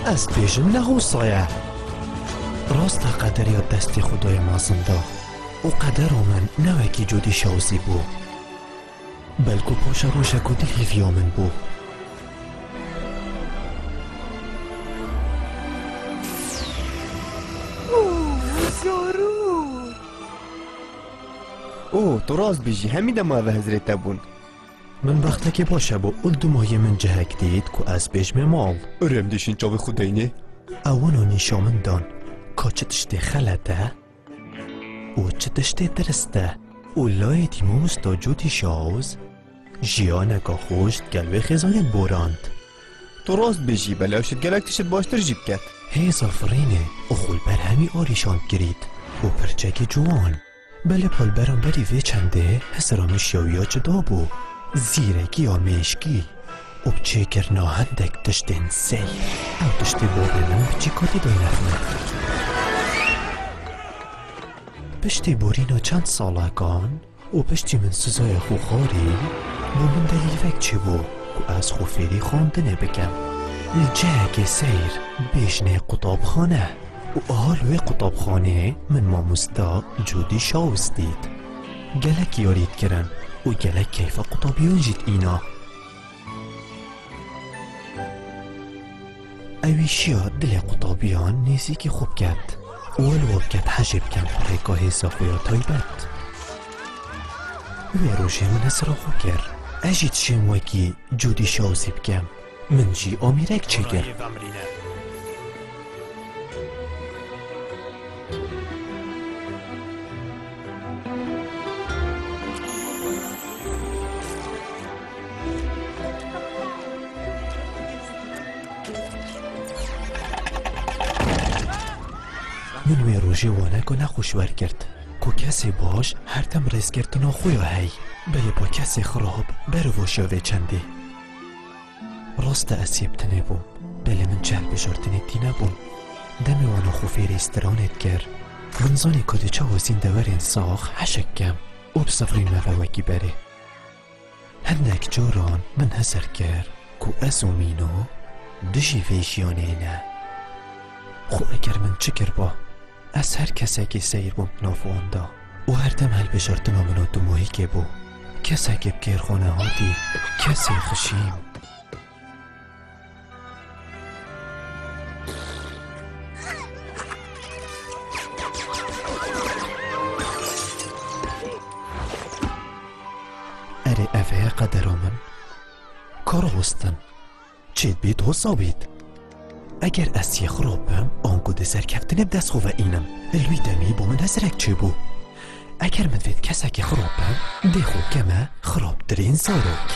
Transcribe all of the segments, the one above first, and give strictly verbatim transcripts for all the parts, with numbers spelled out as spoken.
از بیشم نخوصایه راست قدر یا دست خدای مازنده و قدر من نوکی جودی شوزی بو بلکو پاش روشه کدی هیویا من بو اوه تو راست بیجی همیده ما به حضرت بون من وقتا که باشه با اول دو ماهی من جهک دید که از بیشم مال ارم دیشین چاوی خداینه اوانو نیشامن دان که چه تشتی خلطه و چه تشتی درسته و لای دیموز تا جودی شاوز جیانکا خوشت گلوه خزایت بوراند تو راست بیجی بله اشت گلک تشت باشتر جیب کت هیز آفرینه اخول بر همی آریشان گرید و پرچک جوان بله پال برام بری وی چنده حسرامش یاویا جدا بو زیرکی یا میشکی و بچه کرناهندک تشتین سی او تشتی بابی من بچی کادی دای نفنه پشتی بورینا چند ساله کان و پشتی من سزای خوخاری با من دلیل وک چی بو که از خوفیری خواندنه بکم الجهک سیر بیشنه قطابخانه و آهالوی قطابخانه من ماموستا جودی شاوز دید گلک یارید کرن و گلک کیف قطابیان جید اینا اویشیا دل قطابیان نیزی که خوب کرد اول وقت حجب کن پرکاه صافویا تایبت وی روشه من اسرا خوب کرد اجید شم وکی جودی شاوزی بکم من جی آمیرک چه گر من وی روژه وانک و نخوشور کرد که کسی باش هر دم رز کرد ناخویا هی بله با کسی خراب برو شاوه چنده راست اسیب تنه بوم بله من چهل بشارتنه تی نبوم دمی وانا خوفیر استرانت گر من زانی کده چه وزین دورین ساخ حشکم او بسفرین مفه وکی بره هندک جاران من هزر گر که از اومینو دشی ویشیانه نه خو اگر من چکر با از هر کسی که سیر بوم نافواندا و هر دم هل بشارتنا منو دو ماهی که بو کسی که بگر خانه ها دی کسی خشیم اره افه قدر من کار هستن چید بید حسا بید اگر از یه خرابم آنگو ده سرکفتنه بدست خواه اینم الوی دمی با من هزرک چه بو اگر من وید کسا که خرابم ده خود کمه خراب درین زاروک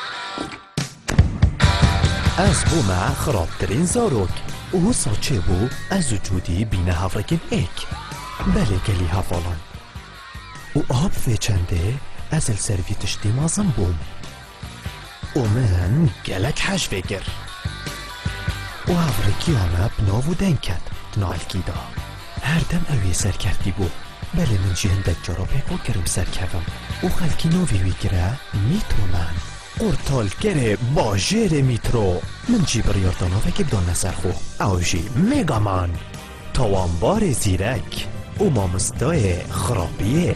از بو ما خراب درین زاروک و حسا چه بو از وجودی بینه هفرکن ایک بله گلی هفالان و آب فی چنده از السروی تشتی مازم بوم و من گلک حش فکر و هفرکی آمه بناو دنکت نالکی دا هر دم اوی سر کردی بو بله من جی هندک جارا پیکو کرم سر کردم و خلکی نوی وی گره میترو من قرطال گره با جیر میترو من جی بریاردانا وکی بدان نسر خو او جی میگامان توانبار زیرک و مامستای خرابیه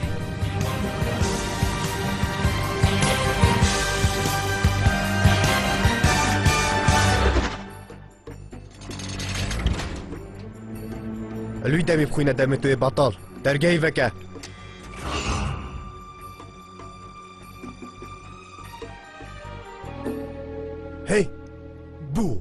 الوی دمی بخوینه دم توی بطال درگهی وکه هی بو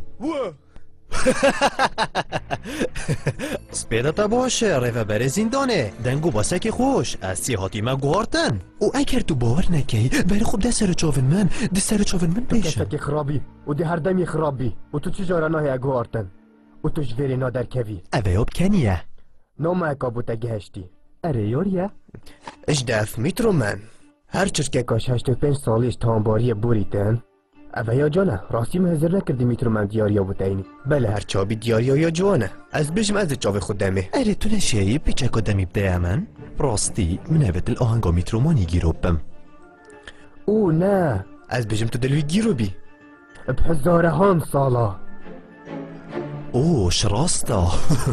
سپیدتا باشه ریفه بره زندانه دنگو باسه که خوش از سیحاتی ما گوارتن و اگر تو باور نکی بره خوب ده سر چاون من ده سر چاون من تو پیشن کسا که خرابی و ده هر دمی خرابی و تو چی جارا ناهی اگوارتن و تو جویری نادر کوی اوه یاب کنیه نام اکا بوتا گهشتی اره یاریه اش دف میترو من هر چرکه کاش هشت و پنج سالیش تانباری بوریتن اوه یا جانه راستی مهزر نکردی میترو من دیاریا بوتا اینی بله هر چابی دیاریا یا جوانه از بشم از چاوی خود دمه اره تو نشیه پیچه کدمی بده من راستی من اوه دل آهنگا میترومانی گیرو بم او نه از بشم تو دلوی گیرو بی بهزاره هان سالا اوه شراستا.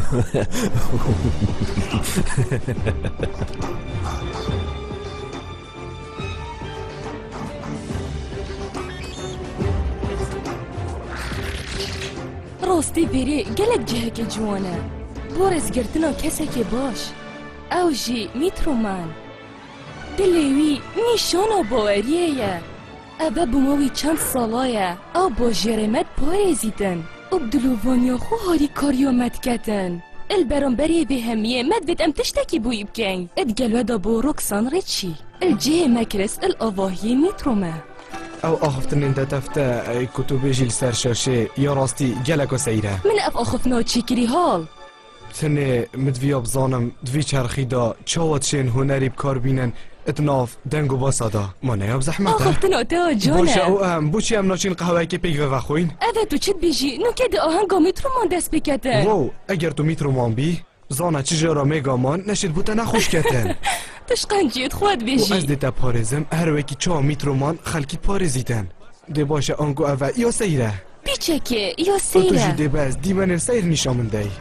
راستی بری گلک جهه که جوانه بارز گرتنا کسه که باش او جی میترومن دلوی نیشانا باوریه یه اوه بماوی چند سالایه او با جرمت پارزیدن اب دلووانیا خو هاری کاریومت کتن البرانبری به همیه مدوید ام تشتکی بوی بکن ادگلوه دا با روکسان ریچی الجه مکرس الاواهی میترومه او آخفتن انت تفتا کتب جیل سرشاشه یا راستی گلکو سیره من اف آخفنا چیکری حال تنه مدویا بزانم دوی چرخی دا چاوت شین هنری بکار بینن اتناف دنگو باسادا ما نیاب زحمته آخفتنا تا جانه باشه او ام بوچی ام ناچین قهوه که پیگ و خوین اوه تو چت بیجی نو که ده آهنگا میترومان دست بکتن واو اگر تو میترومان بی زانه چی جارا میگامان نشید بوتا نخوش کتن تشقنجیت خود و بیجی از دیتا پارزم هر وکی چا میترومان خلکی پارزیدن ده باشه آنگو اوه یا سیره بیچکه یا او تو سیره جده باز دیمن سیر نشامن دی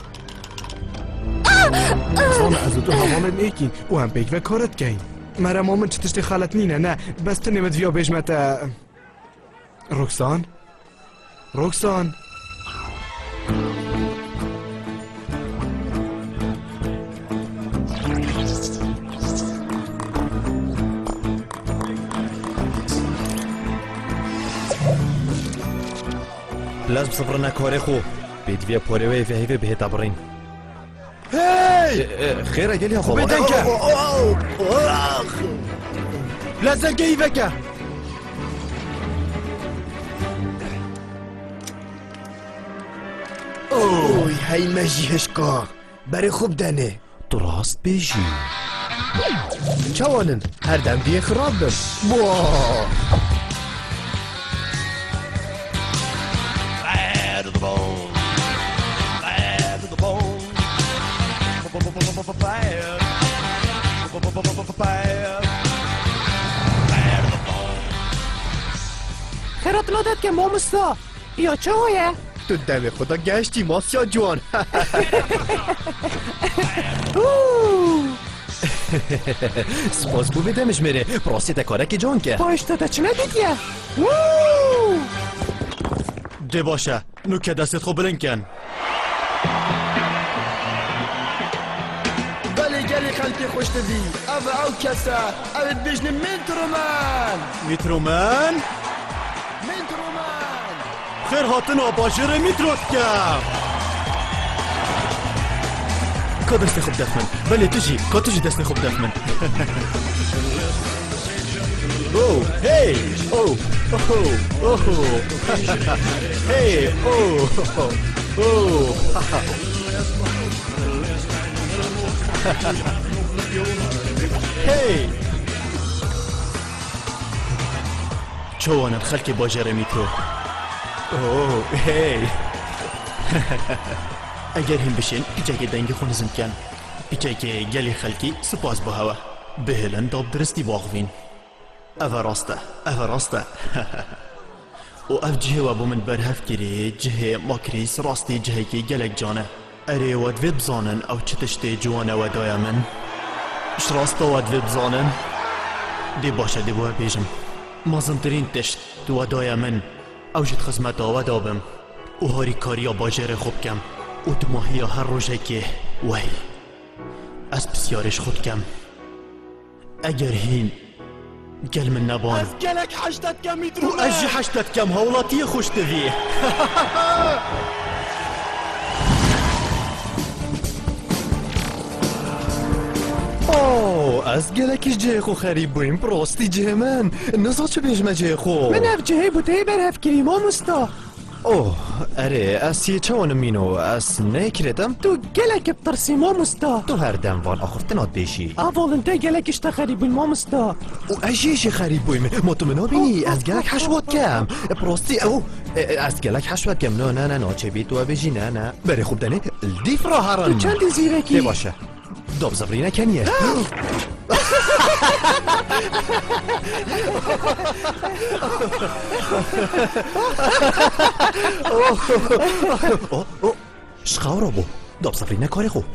زانه از تو همامن ایکین او هم پیگ و کارت کین مرا مامن چه تشتی خالت نینه نه بس تو نمت ویا بجمت روکسان روکسان لازم صبرنا كوري خو بيدفيا بوريوي في هيفي بهي تبرين هی خير قال يا خوبه بابا دنکه لازم گیوکه اوی هی مجیهش کار برای خوب دنه درست بيجي چوانن هر دم دیه خراب بم واه Bad to the bone. Bad to the bone. Bad. Bad. Bad to the bone. خیرات لادت که مامستا یا چه هایه؟ تو دم خدا گشتی ماسیا جوان سپاس بو بدمش میره براستی دکاره که جان که پایشتا تا چه ندیدیه؟ ده باشه نو که دستت خوب بلند کن بله گلی خلقی خوش دوی او او کسه او بجنه منترومن میترومن منترومن خیر هاتن آباجر میتروت کم که دست خوب دفمن بله تجی که تجی دست خوب دفمن اوه هی اوه اوه اوه هی اوه اوه هی چوان الخلق باجر میترو اوه هی اگر هم بشین پیچه دنگ خونزم کن پیچه که گلی خلقی سپاس با هوا بهلن داب درستی باغوین اوه راسته اوه راسته و اف جهه و بو من برهف کری جهه ماکریس راستی جهه که گلک جانه اره ود وید بزانن او چتشتی جوانه و دایا من اش راسته ود وید بزانن دی باشه دی بوه بیجم مازنترین تشت و دایا من او جد خزمت آوه دابم و هاری کاریا باجر خوب کم و دماهی هر روژه که وی از بسیارش خود کم اگر هین گل من نبان از گلک حشتت کم و میترومن از جی حشتت کم هولاتی خوش دوی اوه از گلکش جه خو خریب بویم براستی جه من نزا چه بیجمه جه خو من اف جهه بوته برهف کری مامستا اوه اره از یه چوانم مینو از نکردم تو گلک بترسی مامستا تو هر دم وان آخفتنات بیشی اول انت گلکش تخریب بوین مامستا و اجیش خریب بویم ما تو منو بینی از گلک حشوات کم براستی او از گلک حشوات کم نه نه نه نه چه بی تو بیجی نه نه بره خوب دنه الدیف را هران تو چندی زیرکی؟ ده باشه داب زبری نکنیه شخاورا بو داب صفری نکاری خو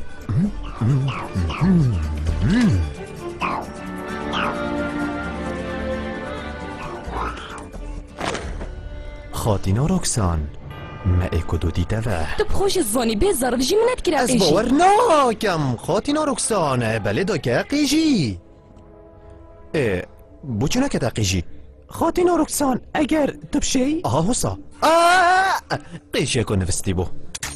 خاتینا روکسان ما ایکو دو دیده و تو بخوش الزاني بيزار بجي منات كرا از باور ناکم خاتینا روکسان بله دا که قیجی اه بو چونه که دا قیجی خاتینا روکسان اگر تبشی آه حسا آه قیجی کن نفستی بو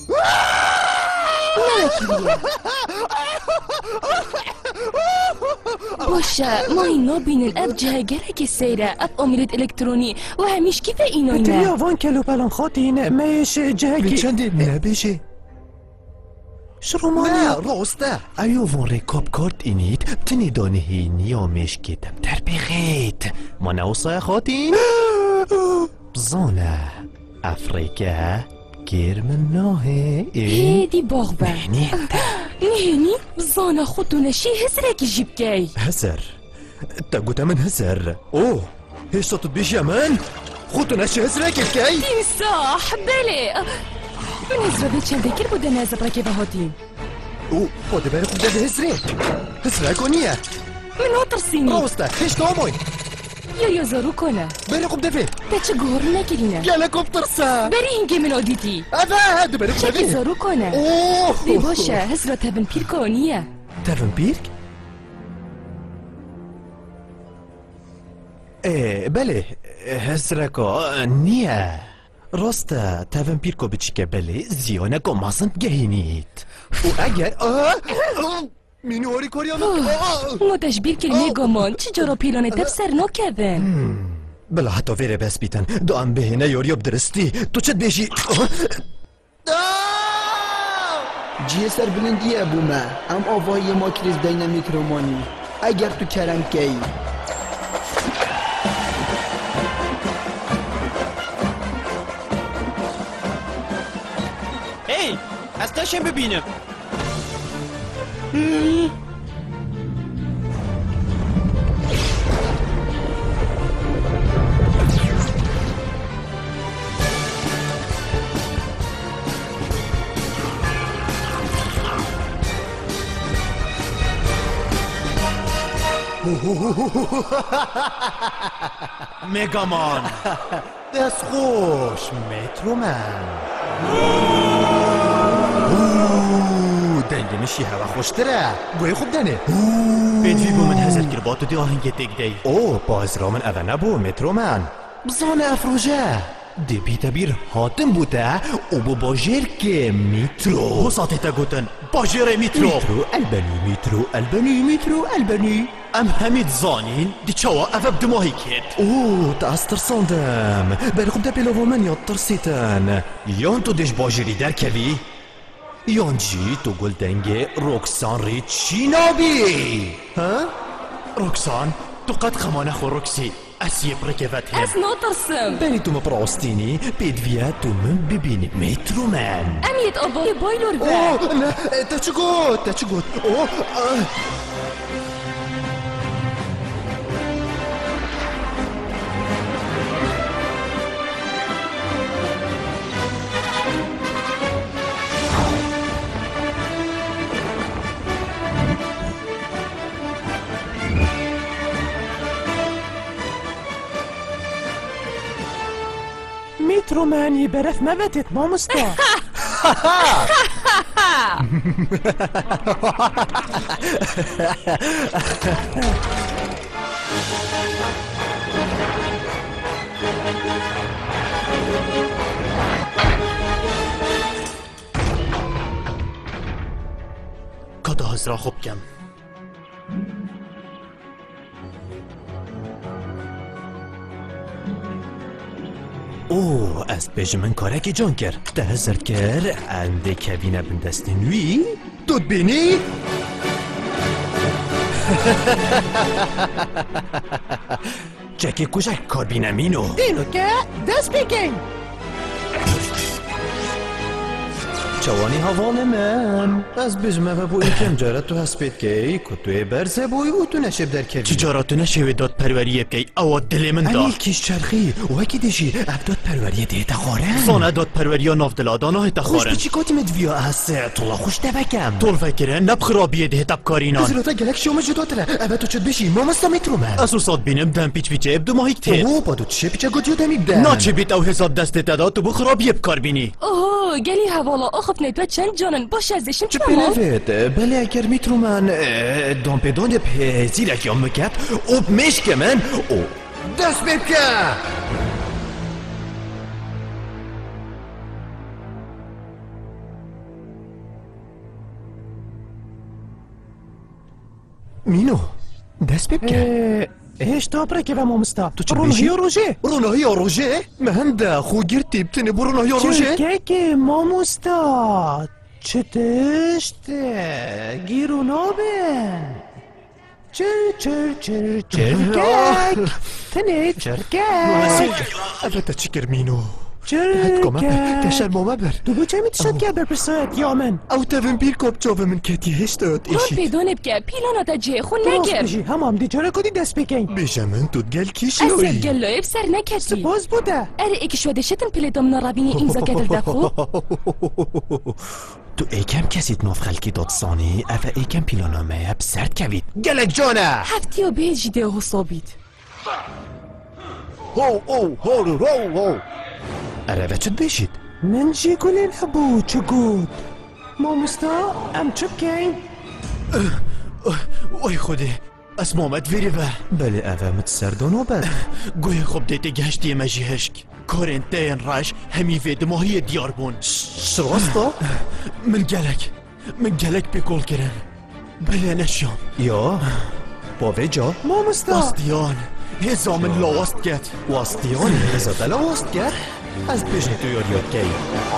باشا ما اینا بینن اب جهگره سیره اب آمیلت الکترونی و همیش کیف اینا انت نه يا فان كيلو بالون خاطين مايش جاكي چندی نبيشي شرومانيا روستا ايو فون ريكوب كورت انيت بتني دونهي نيوميش كتب تربيخيت ما نوصى خاطين بزونة افريكا كير من نوهي هيدي باغبا يعني نهني زانا خودتو نشي هزرك جيب كاي هزر تقوت من هزر اوه هيش صوت بيش يا مان خوتو نشي هزرك الكاي تمساح بلي من هزرا بيتشان ذكر بودا نازل راكبة هاتين اوه خود بالك بدا هزرك هزرك ونية من هو ترسيني روستا هيش نوموي يا يا زارو كونا بالك بدا فيه تاتش قهور ناكرينا يالكم ترسا بري هنجي من اوديتي هذا هذا بالك بدا شاكي فيه زارو كونا اوه دي باشا هزرا تابن بيركونية تافن بيرك ايه بله هزركو نية روستا تافن بيركو بتشكى بله زيونكو مازن جهينيت واجر اه مينوري كوريانا مو تشبير كلمة قمان چجارا پیرانه تب سر ناكبن بلا حتى فيري بس بيتن دو ام بهنا يوريوب درستي تو چد بيجي جیه سر بلندیه بومه ام آوایی ما کریز دینه میکرومانی اگر تو کرم کی هی از تشم ببینم ميجامان دست خوش مترو من دنده مشي هوا خوشتره بوی خوب دنه بدوی بو من هزل کرباتو دی آهنگ تک دی اوه باز را من اوه نبو مترو من بزان افروجه دی بیتا بیر هاتم بوده او بو باجر که مترو بساطی تا گوتن باجر میترو مترو البنی مترو البنی مترو البنی ام همید زانین دی چاوا اوه بدماهی کد اوه تا از ترساندم بری خوب ده پیلو من یاد ترسیتن یان تو دیش باجری در کلی یان جی تو گل دنگ روکسان ری چی نابی ها؟ روکسان تو قد خمانه خو روکسی اسیب رکبت هم از ناترسم بری تو مپراستینی پیدویا تو من ببینی مترو من امیت آبای بایلور و اوه نه تا چی گود تا چی گود اوه آه. مترو ماني برف ما بتت ما مستا کدا هزرا خوب کم اوه از بیج من کارکی جان کر ده هزار کر انده کبینه بندستنوی دود بینی؟ جکی کجک کار بینمینو اینو که دست بگین چوانی حواله من از بجمه و بو اینکم جارت تو هسپید که کتوی برزه بوی و تو نشب در کبی چی جارت نشوی داد پروریه بکی او دل من دا امیل کیش چرخی و اکی دیشی اب داد پروریه دیه تخاره سانه داد پروریه ناف دلادانا خوش تخارن بچی کاتی مدویا هسته طولا خوش دبکم طول فکره نب خرابیه ده تب کارینان بزرata گلک شما جدا تره ابا تو چد بشی ما مستا میترو من اسوسات بینم دم پیچ پیچه ابدو ماهیک تیر اوه با دو چه پیچه گوتیو دمی بدن نا چه بیت او حساب دست داد تو بو خرابیه بکار بینی اوه گلی حوالا آخف ندوه چند جانن باش ازشم چه تمام بلفت بله اگر میترو من دان پیدان به زیرک یا مکب اوب مشک من او دست بکن مینو دست بکن ايش تابرك يا مامستا تو چه بشی؟ روجي رونایی روژه؟ من ده خو گرتی بتنی برو رونایی روژه؟ كيكي مامستا چتشت گیرو نابن چر چر چر چرکک تنی چرکک البته چیکر مینو چرکک کمه تشر ماما بر تو بو چه میتشد که بپرسد یا من او تفن بیر کب چاوه من کتی هشتاد راد ایشی پیدانه بکه پیلانا تا جه خون درست نگر بشی همام دی چرا کدی دست بکن بیشه من تو گل کی اصد شوی گلو اب سر نکتی سپاس بوده اره ایک شوده شتن پلی دامنا رابینی امزا کدل دخو تو ایکم کسید نوف خلکی داد سانی اوه ایکم پیلانامه اب سرد کوید گلک جانه هفتی و به جیده حسابید هو او هو رو هو اره و چد بشید من جي قولي لابو چگود مامستا ام چبکین اوی خوده از مامد ویری و بله اوه متسردانو بد گوی خوب دیده گشتی مجی هشک کارن تین راش همی وید ماهی دیار بون شراستا؟ من گلک من گلک بکل کرن بله نشیام یا باوه جا مامستا واستیان هزامن لاست گت واستیانی هزاده لاست کرد از بجنی تو یاد یاد گی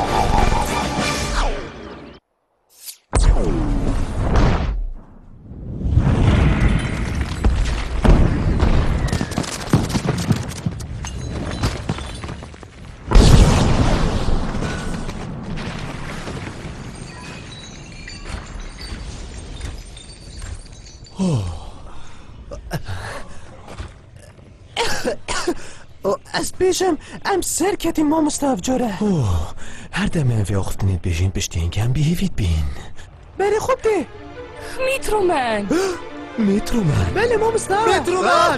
از بیشم ام سر کتی مامستا افجاره اوه هر دمه اوی آختنید بجین پشتین کم بیهیوید بین بله خوب ده میترو من میترو من بله مامستا میترو من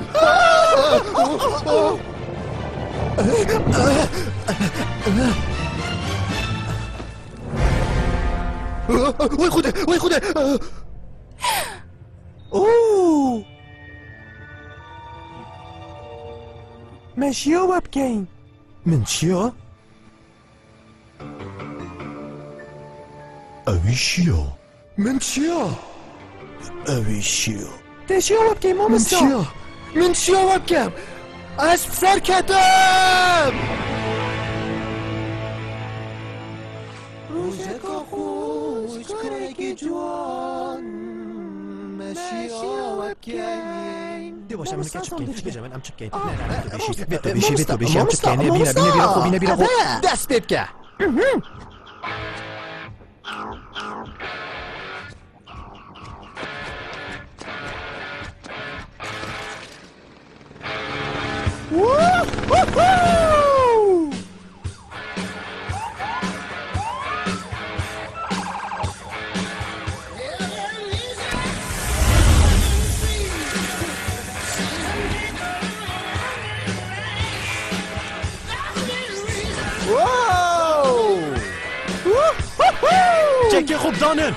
وای خوده وای خوده اوه مشیا و بکین من چیا؟ اوی شیا من چیا؟ اوی شیا تشیا و بکین من مامستا چیا؟ من چیا وبکم؟ اسب سر کتم روزکا خوش کرکی جوان مشیا وبکین دی باشم من که چپکین بجا من ام چپکین نه نه نه بشی بیتو بشی بیتو بشی ام چپکین بینا بینا بینا خوب بینا بینا خوب دست بکن چکه خوب دانن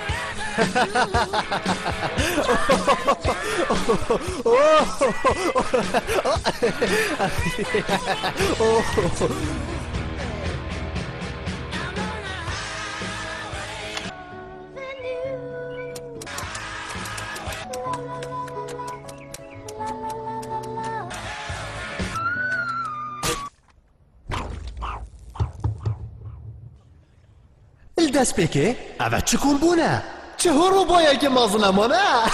دست بکه؟ اوه چه کن بونه؟ چه رو باید که مازنمانه؟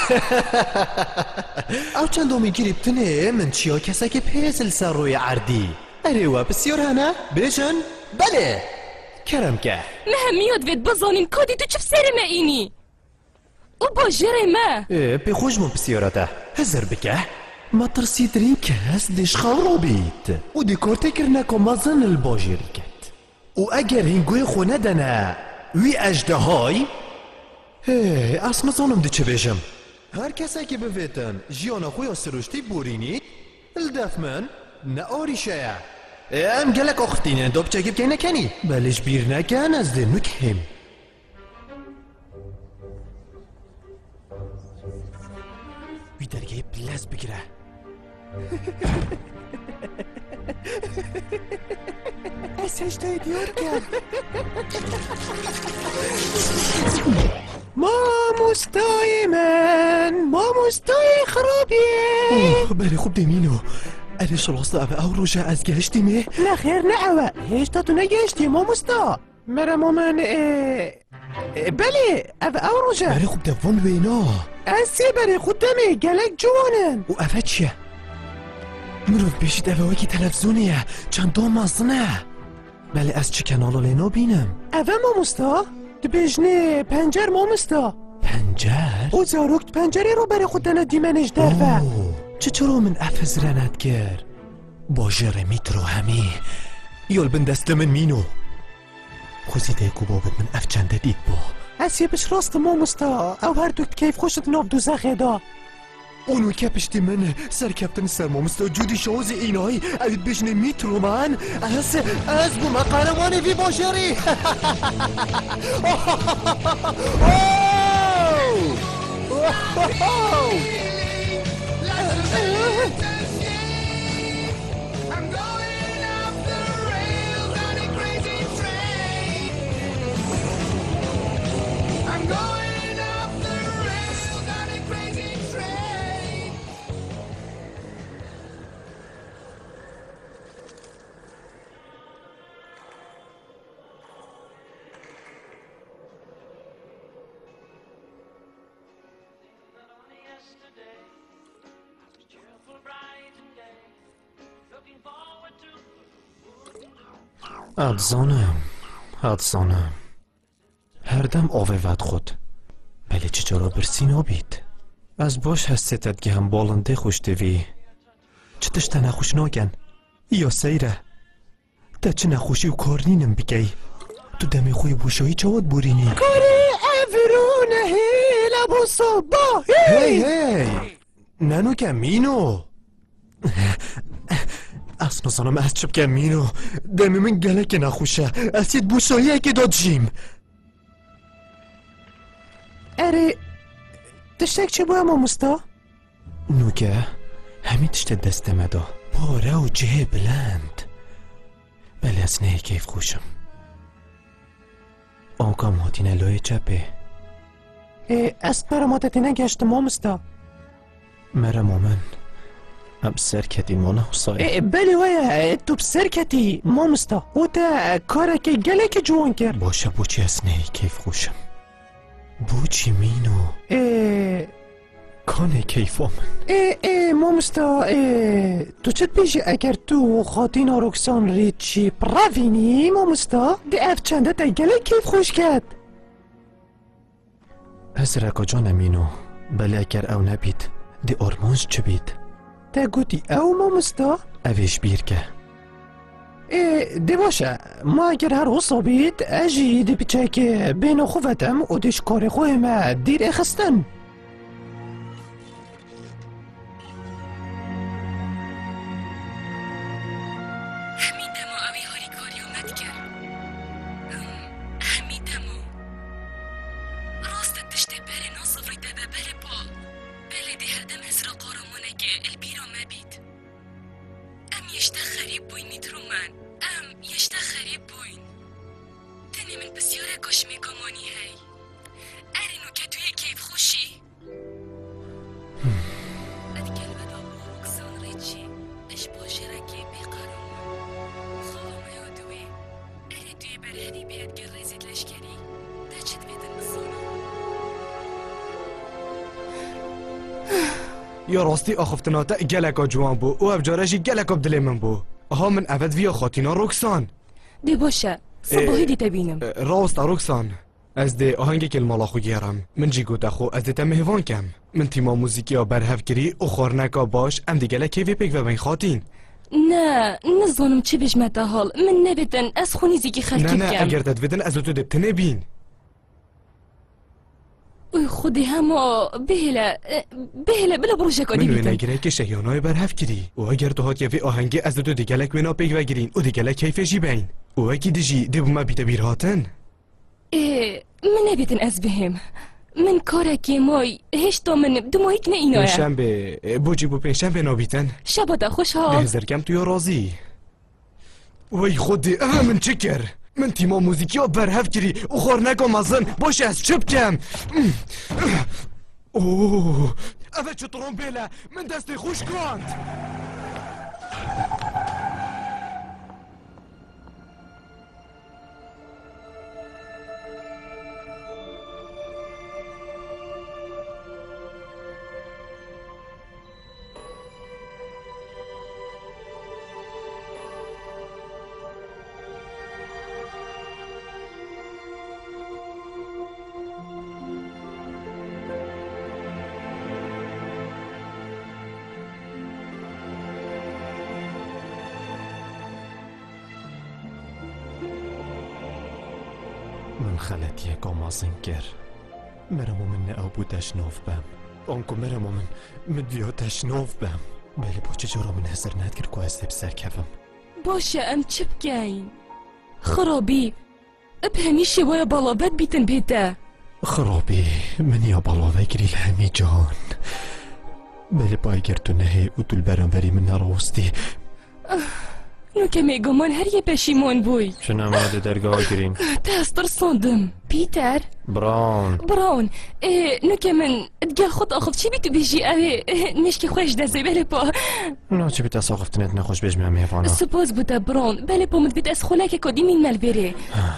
او چندومی گریبتنه من چیا کسا که پیزل سر روی عردی اره و بسیار هنه؟ بشن؟ بله کرم که مهمیات وید بزانین کادی تو چف سر ما اینی او با جره ما به خوش من بسیارته هزر بکه ما ترسیدرین کس دیش خارو بید و دیکار تکر نکو مزن الباجری کد و اگر هنگوی خونه دنه وی اجده های هی اصلا زانم دی چه بیشم هر کسی که بویتن جیانا خوی سروشتی بورینی الدف من نه آریشه ام گلک آختینه داب چگیب که نکنی بلش بیر نکن از ده نکهم وی درگه بلز بگیره اسش دای دیار کرد ما مستای من ما مستای خرابیه اوه بله خوب دمینو ارش راسته اوه او روژه از گشتی می؟ نه خیر نه اوه هشتا تو نگشتی ما مستا مرا مامن بله اوه او روژه بله خوب دوان وینا از سی بله خود دمه گلک جوانن و اوه چیه؟ مروف بیشید اوه وکی تلفزونیه چندان مزنه بله از چه کنالا لینا بینم اوه ما مستا؟ تو بجنه پنجر ما مستا پنجر؟ او زاروکت پنجره رو برای خود دنه دیمنش درفه چطورو من افز رند گر با جرمیت رو همی یال بن دست من مینو خوزیده کو بابت من اف چنده دید با اسی بش راست ما مستا او هر دوت کیف خوشت ناف دو زخه دا اونو که پشتی من سر کپتن سر ما مستا جودی شوز اینایی اوید بجنه میت رو من از از بو مقارمانه وی با جری I'm going off the rails on a crazy train. I'm going off the rails on a crazy train. ادزانم ادزانم هر دم آوه ود خود بله چجارا برسی نابید از باش هستیتت که هم بالنده خوش دوی چه تشتا نخوش ناگن یا سیره تا چه نخوشی و کارنینم بگی تو دمی خوی بوشایی چواد بورینی کاری افرونه هی لبو صبا هی هی ننو کمینو اصلا سانم از چپ کمینو دمی من گلک نخوشه اسید بوشایی که داد جیم اره تشتک چه با اما مستا؟ نوگه همین تشت دست مدا پاره و جه بلند بله از نه کیف خوشم آقا ماتین لای چپه از پر ماتتینه گشت ما مستا مرا مومن ام سر کتی مانا حسای بله ویا تو بسر کتی ما مستا او تا کاره که گله که جوان کرد باشه بوچی از نه کیف خوشم بوچی مینو اه کانه کیفا من اه اه ما مستا اه تو چت بیشی اگر تو خاطینا رکسان ریچی پراوینی ما مستا دی اف چنده تا گله کیف خوش کرد از رکا جان مینو بله اگر او نبید دی آرمانش چه بید تا گوتی او ما مستا اویش بیر که اه دی باشه ما اگر هر حصا بید اجی دی بچه که بین خوفتم و دیش کار خواه ما دیر اخستن همین دمو اوی هاری کاریو ند کرد همین دمو راست تشته بره ناصفری ده بره با بله دی هر دم از را قارمونه که البیرا مبید ام یشته خریب بوین نیترو من ام یشته خریب بوین تنی من بسیار کش میگمانی هی ارینو که توی کیف خوشی ادگل ودا بوکسان ریچی اش باشرکی بیقارم خواهم یادوی اری توی برهنی بیاد گل رزید لشکری دا چید بیدن بسانو یا راستی آخفتناتا گلکا جوان بو او افجارشی گلکا بدل من بو ها من افد ویا خاطینا رکسان دی باشه صباحی دیتا بینم. راست روکسان از ده آهنگ کل مالا خو گیرم من جی گوت خو از ده تم هوان کم من تیما موزیکی ها برهف کری و خورنکا باش ام دیگه لکیوی پیک و بین خاطین. نه نزانم چی بجمت حال من نبتن از خونی زیگی خلکی بکم. نه نه اگر تدویدن از تو دبت نبین. اوی خودی هما بهله بهله بلا بروژه کادی بیتن. من نگیره که شهیانای برهف کری و اگر تو هات یوی آهنگ از تو دیگه لک وینا پیک و گرین و دیگه لک کیف جی بین و اکی دیجی دبو ما بیت بیر هاتن. اه من نبتن از بهم. من کارکی مای هشتا من دمایک نه اینایه. پنجشنبه بوجی بو پنجشنبه نابیتن. شبادا خوشحال. بهزر کم توی راضی. وای خودی اه من چکر. من تیما موزیکی ها برهف کری و خورنکا مزن باشه از چپ کم. اوه اوه چه ترومبیله من دستی خوش کند. من خلت یک آمازن گر مرمو من او بود تشناف بم آنکو مرمو من مدویا تشناف بم بله با چه جارا من هزر ند گر که از دب سر کفم باشه ام چه بگین خرابی اب همیشه بایا بالا بد بیتن بیته خرابی من یا بالا وگری لهمی جان بله با اگر تو نهی و دل برانبری من نراستی نو که میگمان هر یه پشیمان بوی شنو ماده درگاه گرین تستر صندم پیتر براون براون نو که من ادگل خود آخف چی بیتو بیجی اوه نشکی خوش دزه بله پا نه چی بیت از آخفتنت نخوش بجمعم هیوانا سپاس بوده براون بله پا مد بیت از خونه که کدی مین مل بره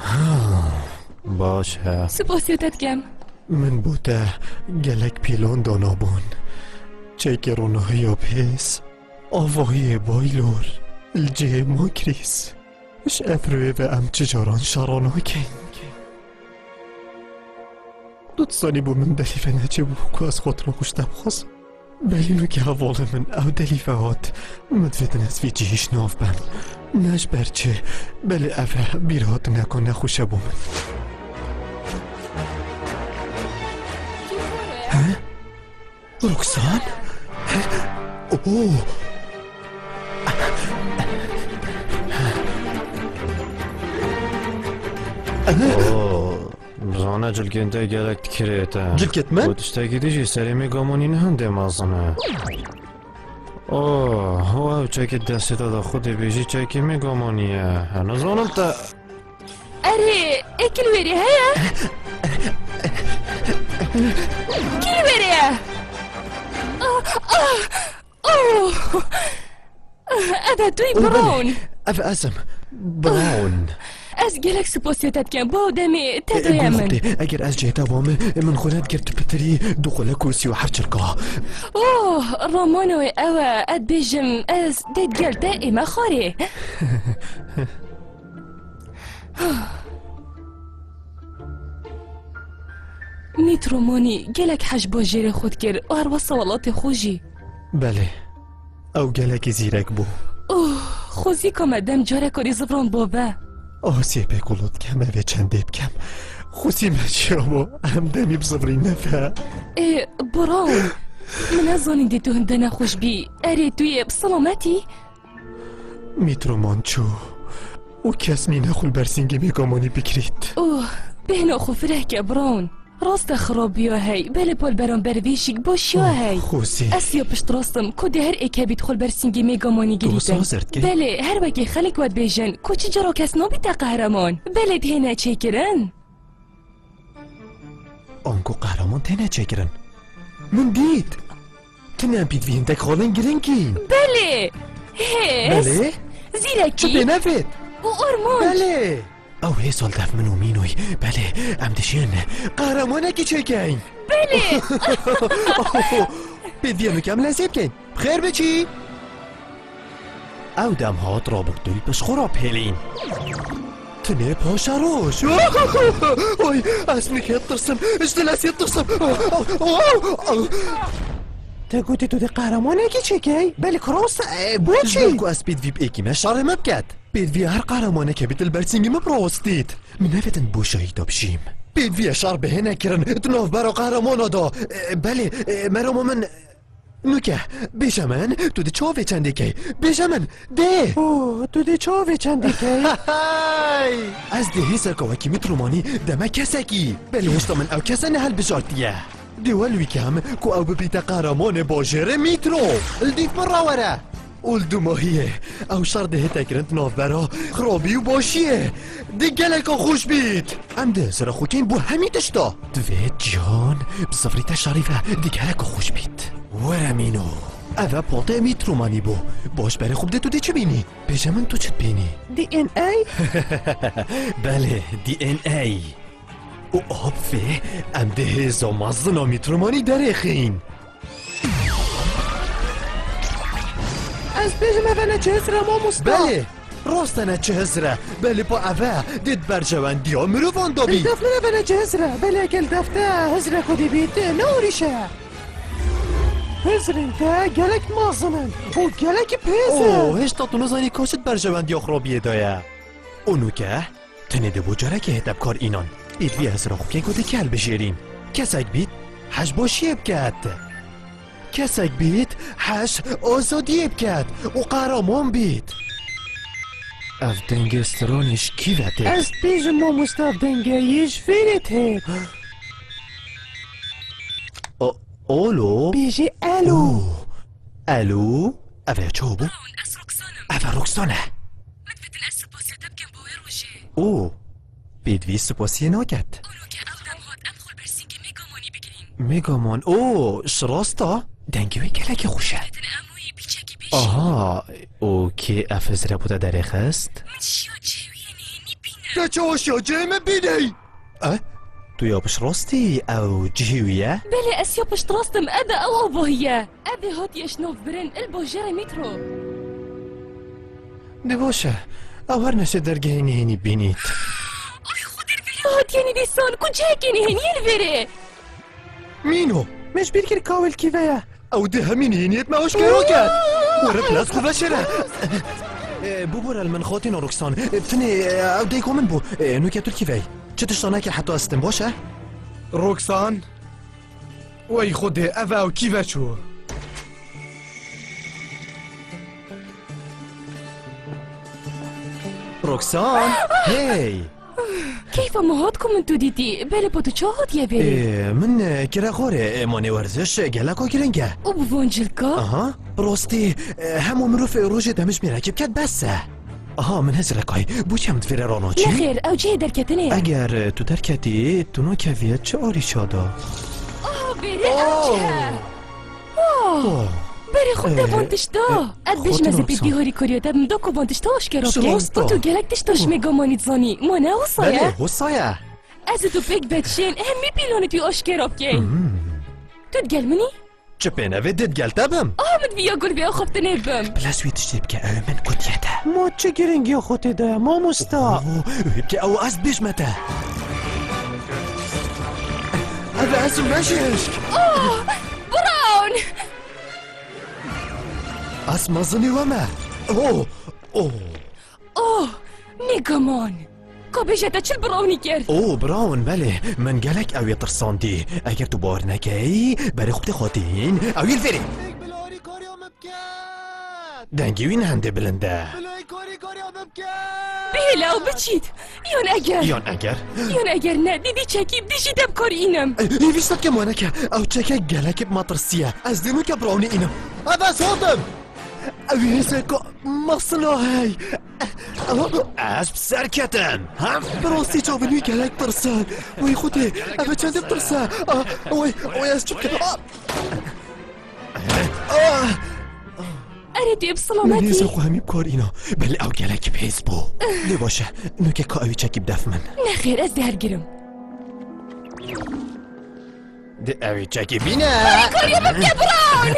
باشه سپاس یادت کم من بوده گلک پیلان دانابون چیکرونه یا پیس آواهی بایلور الجه ماکریس اش افروی و ام چجاران شارانو کن دوت سانی بو من دلیفه نچه بو که از خود را خوشتم خواست بلینو که حوال من او دلیفه هات مدفتن از وی جیش ناف بم نش برچه بله افه بیرات نکن نخوشه بو من ها؟ رکسان؟ اوه اوه زانه جلگنده گلک تکریته جلگت من؟ بودشتاگی دیجی سریمی گامونین هنده مازنه اوه او چاکی دستی دادا خودی بیجی چاکی می گامونیه هنو زانم تا اره اکل بری هیا کل بری اوه اده توی براون اف ازم براون از گلک سپاسیتت کن با دمی تدایم من اگر از جهتا وامه من خونت گرت بتری دخول کرسی و هر چرکا اوه رامانو اوه اد بیجم از دید گل دائما خاری میت رومانی گلک حج با جیر خود کرد و هر وصولات خوشی بله او گلک زیرک بو اوه خوزی که مدام جاره کاری زفران بابا آسیه بگولد کم اوه چنده بکم خوزی مچیامو هم دمی بزفری نفه ای براون من از آنی دی تو هنده نخوش بی اره توی بسلامتی میترو مانچو او کس می نخول برسینگی میگامانی بکرید اوه بهنا خوفره که براون راست خرابی هی بله پال برام برویشیک باشی هی خوزی اسیا پشت راستم کده هر ایکه بیت خول برسینگی میگامانی گریدن بله هر وکی خلق واد بیجن کوچی جرا کس نابی تا قهرمان بله دهنه چیکرن آنکو قهرمان تنه چیکرن من دید تنه بید ویندک خالن گرنگین بله هیس بله زیرکی چه بنفت و ارمان بله او هی سال دف منو مینوی بله امدشین قهرمانه کی چکین بله بدیانو کم لذیب کن بخیر بچی او دم هات را بردوی بس خورا پلین تنێ پۆشە ڕۆژ ئۆی ئەسمێکێت ترسم شتە لەسێت ترسم تەگوتی تو دە قارەمانێکی چێکەی بەلی کڕۆستە بۆچی کو ئەس پێت ڤیپ ئێکی مە شەڕێمە بکات پێت ڤی هەر قارەمانێکە بیتل بەرچینگی مە بڕۆستیت من نەوێتن بۆشایی تۆ بشیم پێت ڤیە شەڕ بەهێنەکردن تنۆڤ بەرە قارەمانەدا بەلێ مەرۆمە من نوکە بێژە من تو دە چاوێ چەندێکەی بێژە من دێ تو دێ چاوێ چەندێکەی ئەس دێ هێزەکەوەکی میترومانی دەمە کەسێکی بەلی هێشتا من ئەو کەسە نە هەلبژارتیە دیوەلویکەم کو ئەو ببیتە قارەمانێ بۆ ژێرە میترۆ لدیف بڕاوەرە ئولدوماهیە ئەو شەڕ دەهێتەکردن نۆڤبەرە خڕۆبی و بۆشیە دی گەلێکە خۆش بیت ئەم دە زرە خوکەین بۆ هەمی تشتا دوێت جیان بزەفریتە شەریفە دیگەلێکە خۆش بیت وەرە مینۆ ئەڤە پۆڵتەیە میترومانی بۆ بۆش بەرە خوب دێت و دێ چ بینی بێژە من تو چت بینی دی ئێن ئەی بەلێ دی ئێن ئەی و ئۆب فێ ئەم دە هێزە مەزنە میترومانی دەرێخین ئەس بێژم ئەڤە نەچە هەزرە مامۆستا بەلێ ڕاستە نەچە هەزرە بەلێ بۆ ئەڤە دێت بەرژەوەندیە مرۆڤان دەبی دەف من ئەڤە نەچە هەزرە بەلێ گەل دەفتە هەزرە کۆ دەبیت نەوریشە هەزرنکە گەلێک مازنن و گەلێکی پێزە هێشتا تو نەزانی کۆچت بەرژەوەندیە خڕۆبیێدایە ئۆنوکە تەنێ دەبۆ جارێکی هێتە بکار ئینان پێت ڤی هەزرە خوکێن کۆ دەکەل بژێرین کەسێک بیت حەش بۆشیە بکات کەسێک بیت حەش ئۆزۆدیە بکات و قارەمان بیت ئەف دەنگێسترۆنیش کیڤەتێ ئەس بێژم مامۆستا دەنگەیش فێرێت هێت ئۆلۆ بێژێ ئەلو ئەلو ئەڤێ چۆ بوو ئەڤە ڕوکسۆنە ئۆ پێت ڤی سوپۆسیە ناکات میگامان ئۆ شڕاستە دەنگەوەی گەلێکی خوشە ئاها ئۆکێ ئەفزرە بووتە دەرێخست دەچەوەشە جێمە بینەی ئە تو یا پشڕاستی ئەو جهویە بەلێ ئەس یا پشتڕاستم ئەدە ئەوە بۆ هیە ئەدێ هاتیەش نۆڤ برن ئەل بۆ ژێرە میترۆ دەباشە ئەو هەر نەشە دەرگەهێنی هێنی بینیت هاتیەنی دیسان کجاکێنی هێنیەن وێرێ مینۆ مش بیر کرد کاول کیڤەیە ئەو دە هەمین هێنیت ماوەش کەڕۆکات وەرە پلاس خوبەشەرە ببوورە من خۆتینە ڕوکسان بتنێ ئەو دەیکۆ من بوو نوکە تورکیڤەی چ تشتانەکە حەتۆ ئەستم باشە ڕۆکسان وەی خودێ ئەڤە ئەو کیڤە چوو ڕوکسان هی كيف ما هاتكم انتو ديتي بالي بوتو چه هاتيه بيري من كرا خوري ماني ورزش گلکو گرنگه و بوانجلكا اها براستی همو مروف روژه دمش میرکب کد بسه آها من هزرکای بو چم تفیر رانا چی؟ نخير او جه دركتنه اگر تو درکتی تو نو کویت چه آری شادا آه بيري او جه آه بری خود دوانتش دا ادبش مزه بیدی هاری کاریا دم دا کو وانتش دا آشکرا کن و تو گلکتش داش مگامانید زانی ما نه حسایه؟ بله حسایه از تو بگ بدشین همی پیلانه توی آشکرا کن تو تگل منی؟ چه پینه ویدید گل تبم؟ آمد بیا گل بیا خفت نبم بلاسوی تشتیب که او من کتیته ما چه گرنگی خودت ده ما مستا که او از بیش مته هذا اسم مشيشك اوه براون اسم ظني وما اوه اوه اوه ميغامان كوبيجتا چل براوني کرد اوه براون بله من قالك او يترساندي اگر تو بار نكي بري خوبت خاطين او يلفري بلوري كوريو مبكات دنگوين هنده بلنده بلوري كوري كوريو مبكات بيلا و بچيت يون اگر يون اگر يون اگر نه ديدي چكيب ديشي دب كار اينم يفيستك كمانك او چكك قالك بمطرسية از دينوك براوني اينم هذا صوتم او يسكو مصنع هاي از بسركتن هم براسي جاوبني قالك ترسان وي خودي اما چند ترسان وي وي از چوبك اريد بسلامتي من يساقو همي بكار اينا بل او قالك بهيز بو لي باشه نوكي كا اوي چكي بدف من نخير از دهر گرم دي اوي چكي بينا كوريا مبكى براون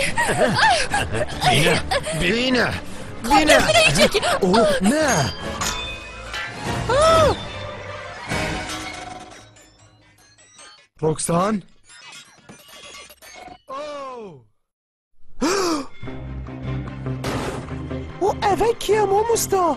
بينا بينا بينا اوه نا روکسان؟ او اوه کیه ماموستا؟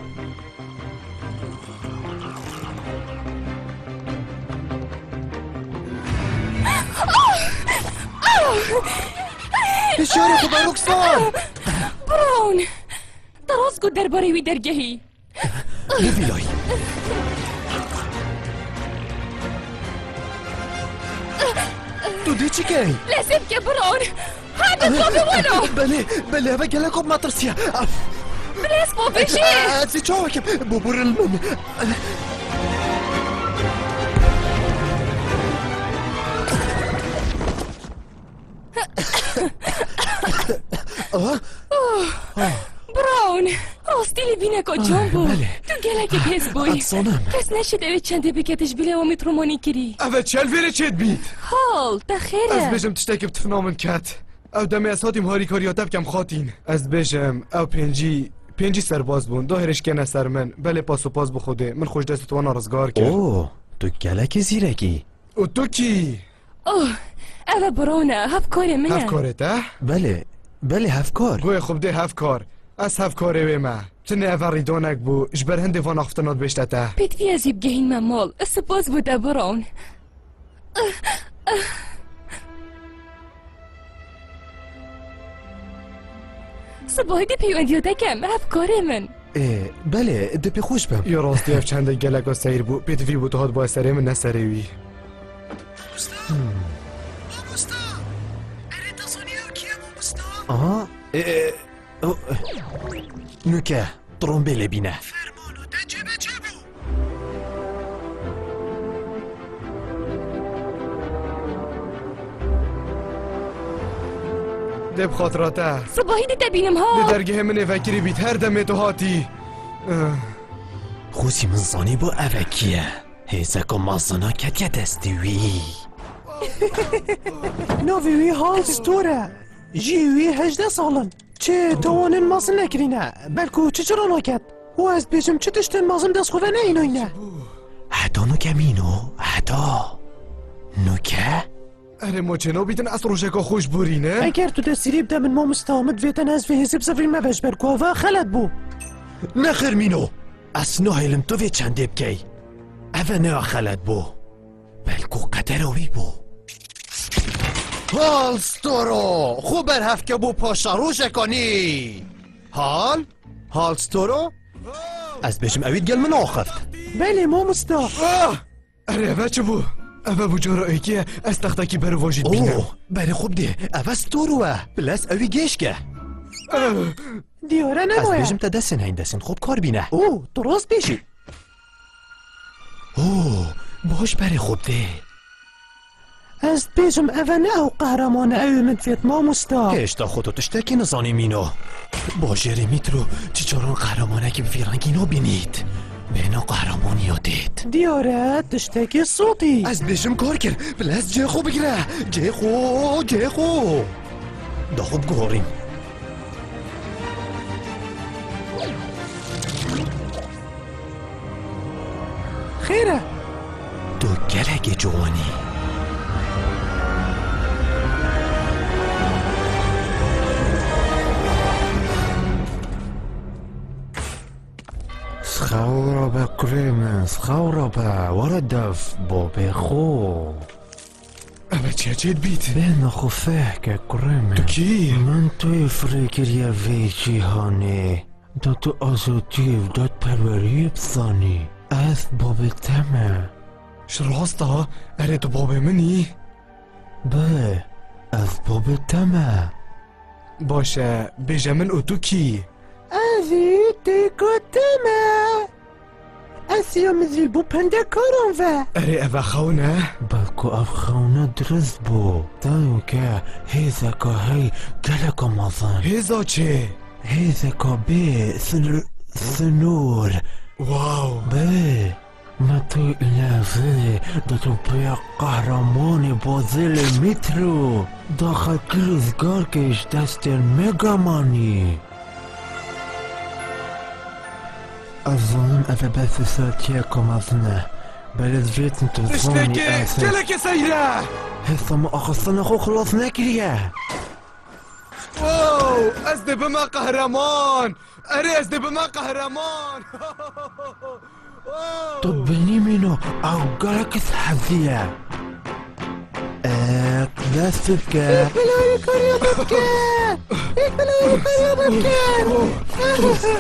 بسیار خوبه روکسان. براون دراز گو درباره وی درگهی بویلای تو دی چی که؟ لازم که براون هذا بابي ولو بله بله اوه گله کب مطرسیه بلیس بو بشی ازی چاوکم ببور المن براون راستی لبینه کجان بو بله. تو گله که پیز بوی اتصانم. کس نشد اوی چنده بکتش بله و میترومانی کری اوه چل ویره چید بید؟ حال از تخیره بجم تشتکی بتفنامن کت او دمی از هاتیم هاری کاریاتب کم خاطین از بجم او پنجی پنجی سرباز بون دو هرش کنه سر من بله پاس و پاس بخوده من خوش دست تو نارزگار کرد اوه تو گله که زیرگی و تو کی؟ اوه اوه براونه هف کار منه هف کاره ته؟ بله بله هفکار گوی خوب ده هف کار از هف کاره وی ما تنه اوه ریدانک بو جبر هنده وان اختنات بشته ته پیت وی ازیب گهین ممال سپاس بوده براون صباحی دی پیوندی دکم هف کاره من اه، بله دپی خوش بم یا راستی اف چنده گلک و سیر بو پیت وی بو تو هاد با سره من نسره وی آها اه، اه، اه. نوکه ترومبه لبینه ده بخاطراته صباحی دی تبینم ده ها درگه من فکری بیت هر دمه تو هاتی اه. خوزی من زانی با اوکیه هیزکو مازنا کتیه دستیوی نوی وی حال ستوره جیوی هجده سالن چه توانن مازن نکرینه بلکو چه چرا ناکد و از بیشم چه تشتن مازم دست خوبه نه اینو اینه حتا نوکه مینو حتا نوکه اره ما چنو بیتن از روشکا خوش بورینه اگر تو دستیری بده من ما مستعمد ویتن از وی حساب سفری مبش برکو و خلط بو نخیر مینو اسنا هیلم تو وی چنده بکی اوه نه خلط بو بلکو قدروی بو حال ستورو خوب بر هفت که بو پاشا روشه کنی حال؟ حال ستورو؟ از بشم اوید گل من آخفت بله ما مستا آه اره اوه چه بو اوه بو جارا ایکیه از تختکی برو واجید بینم اوه بله خوب ده اوه ستوروه بلس اوی گیش که دیاره از نمایه بشم تا دستن هین دستن خوب کار بینه او درست بیشی اوه باش بره خوب ده از بیشم اوه نه او قهرمان اوی مدفیت ما مستا اشتا خودو تشتکی نزانی مینو با جری میترو چیچاران قهرمانه که ویرنگینو بینید بینا قهرمانی دید دیاره تشتکی صوتی از بشم کار کرد بلس جه خو بگیره جه خو جه خو دا خوب گواریم خیره تو گلگ جوانی سخورا به کریم سخورا به وردف با بخو اوه چه چید بیت بین خوفه که کریم تو کی؟ من توی فریکریه وی جیهانه دا تو آزودیو داد پروری بزانی از باب تمه شراستا اره تو بابه منی؟ به از باب تمه باشه بیجه من او تو کی؟ ازی دیگوتمه اسی مزیل بو پنده کارم و اره اوه خونه؟ بلکو اف خونه درست بو دایو که هیزکا هی گلکا مازن هیزا چه؟ هیزکا بی سنر سنور واو به ما توی لحظه دا تو بی قهرمان بازل میترو داخل کلیزگار کش دست مگامانی الظلم أبا بس ساتيكم أصنع بل زفيت انتو ظلمي تشتكي أساس جلك سيرة. هسا ما أخصنا خو خلاص ناكريا. واو أزدي بما قهرمان. أري أزدي بما قهرمان. طبني منو أو قالك سحزية اك لا سبكة بلاي كريضتك إيك بلاي كريضتك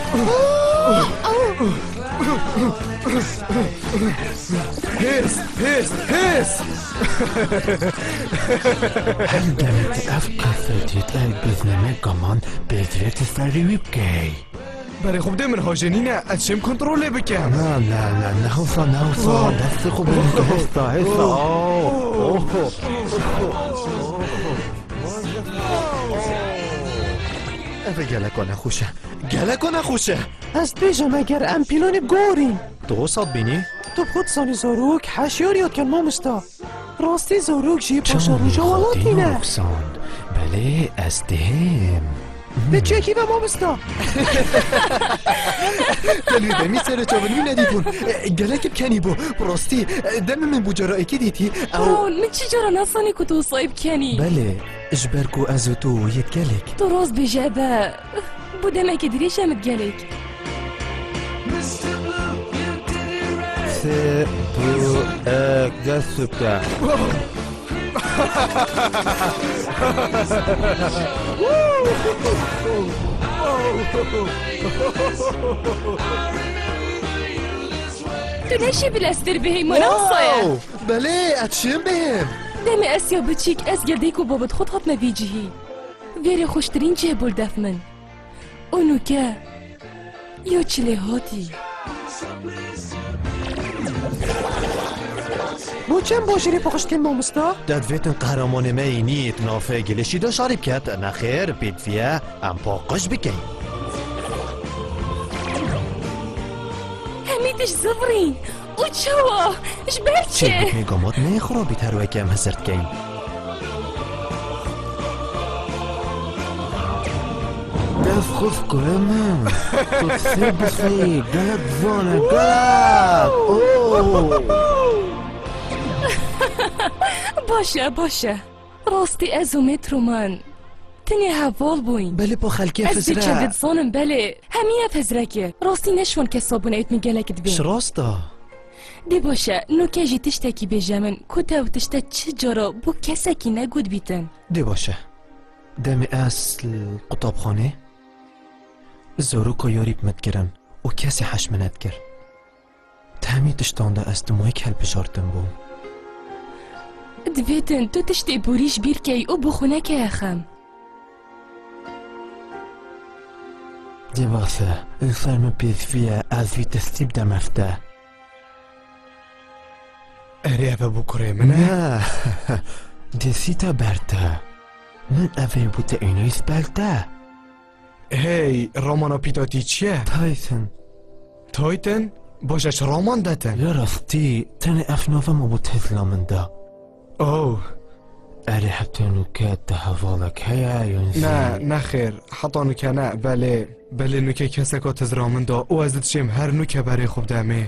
هيس هيس هيس. عندما تأفكر ستيت أجزنا ميجامان بزرت السري بكي. بري خب دي من هاجنينا أتشم كنترولي بكام. لا لا لا نهوصا نهوصا دستي خب انت هستا هستا أفا قالك وانا خوشة قالك وانا خوشة از بیجا مگر ام پیلانی گورین تو صاد بینی؟ تو بخود سانی زاروک حشیاریات کن مامستا راستی زاروک جی پاشا رو جوالاتینه نوکسان بله از دهم به چکی به مامستا دلوی دمی سر چاونی ندیدون قالك بكاني بو براستی دم من بو جرائي كديتي او برون من چی جرا نصانی که تو صایب کنی؟ بله اجبركو ازو تو يتقالك تو راز بجابه بودم که دیریش هم اتگلک سه تو اک دستوکه تو نشی بلستر بهی مناصایا واو بله اتشم بهم دم اسیا بچیک از گردیک و بابت خود هات نویجهی ویری خوشترین جه بول دف من اونو که یا چله هاتی بو چند باشیری پاقشتین مامستا؟ دادفيتن قهرمان ما نيت نافع قلشي دا شارب كات انا خير بيت فيها ام باقش بكي همیدش زبرین او چوا اش برچه شربت ميقامات ما يخربي تروي كام هزرت كين دست خوف کنم تو سه بسی گلک زانه گلک باشه باشه راستی از اومت رو من تنی حوال بوین بله با خلقی از فزرع بچه زانم بله همیه فزرکه راستی نشون که صابونه ایت میگلک دبین شراستا دی باشه نو که جی تشتکی بجمن کتا و تشتا چه جارا بو کسکی نگود بیتن دي باشه دم اصل قطاب خانه زوروكو يوريب متكرن و كاسي حش منتكر تامي تشتان دا استموي كهل بشارتن بوم دبیتن تو تشتی بوریش بیر کی او بخونه که اخم دی باسه الفرم بيزفيا ازوي تستيب دمفته اري ابا بكره منه نه دی سيتا برته من اوه بوته اینو اسپلته هی رامان پیتاتی چیه؟ تایسن تایتن؟ باشش رامان دتن یا راستی تن افناف ما بود هزلامن دا اوه اری حتی نوکت ده حوالک هیا یونزی نه نه خیر حتی نوکه نه بله بله نوکه کسی که تزرامن دا او ازت شیم هر نوکه برای خوب دمه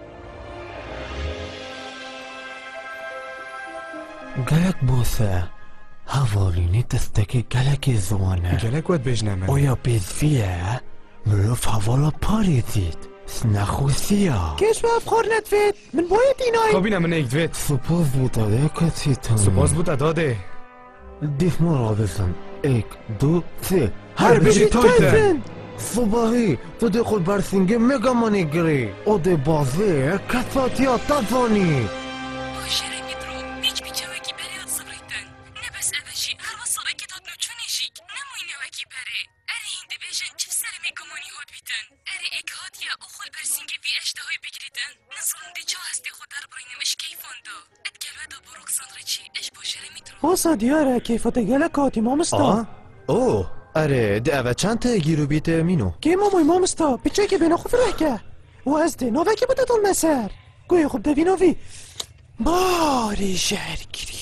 گلک بوسه حوالینی تستکی گلک زوانه گلک ود بجنمه اویا بیزفیه مروف حوالا پاریزید سنخوسیا کش به افخار ندفید من باید اینای خب من ایک دوید سپاس بود آده کسی تانه سپاس بود اداده دیف مرا بزن ایک دو سه هر بجی تایتن صباحی تو دخل برسینگه مگا مانی گری او ده بازه کساتی ها تزانی باشه میترو هیچ بیچوکی بری از صبریتن نه بس اوشی هر وصاره که تاد نوچونشیک نموی نوکی بره اری هنده بیشن چف سر میگمانی هاد بیتن اری اک هادیا او خل برسینگه وی اشتهای بگریتن نظرون دی چا هستی خود در برینمش کیفاندو اتگلوه دا بروک ساندرچی اش باشه میترو واسا دیاره کیفت گلک هاتی مامستا آه اوه اره ده اوه چند تا گیرو بیت مینو که ماموی مامستا بچه که بنا خوف رحکه و از ده نوه که بوده دل مسر گوی خوب دوی نوی باری جرگیری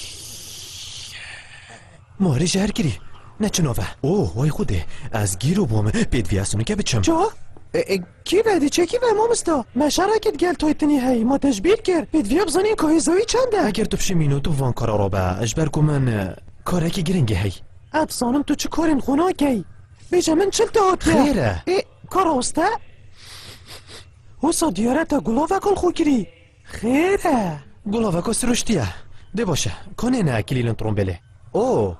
ماری جرگیری نه چنوه اوه وای خوده از گیرو بوم بید وی اسونو که بچم چا؟ کی بدی چه کی به ما مستا مشارکت گل تویتنی هی ما تشبیه کرد بید ویا بزنین که هزوی چنده اگر تو پشمینو تو وان کارا را به اجبر کو من کارکی گرنگه هی افسانم تو چه کارین خونا کی بیجا من چل تا خیره کار هسته حسا دیارتا گلاوه کل خو کری خیره گلاوه که سرشتیه ده باشه کنه نه کلیلن ترومبله او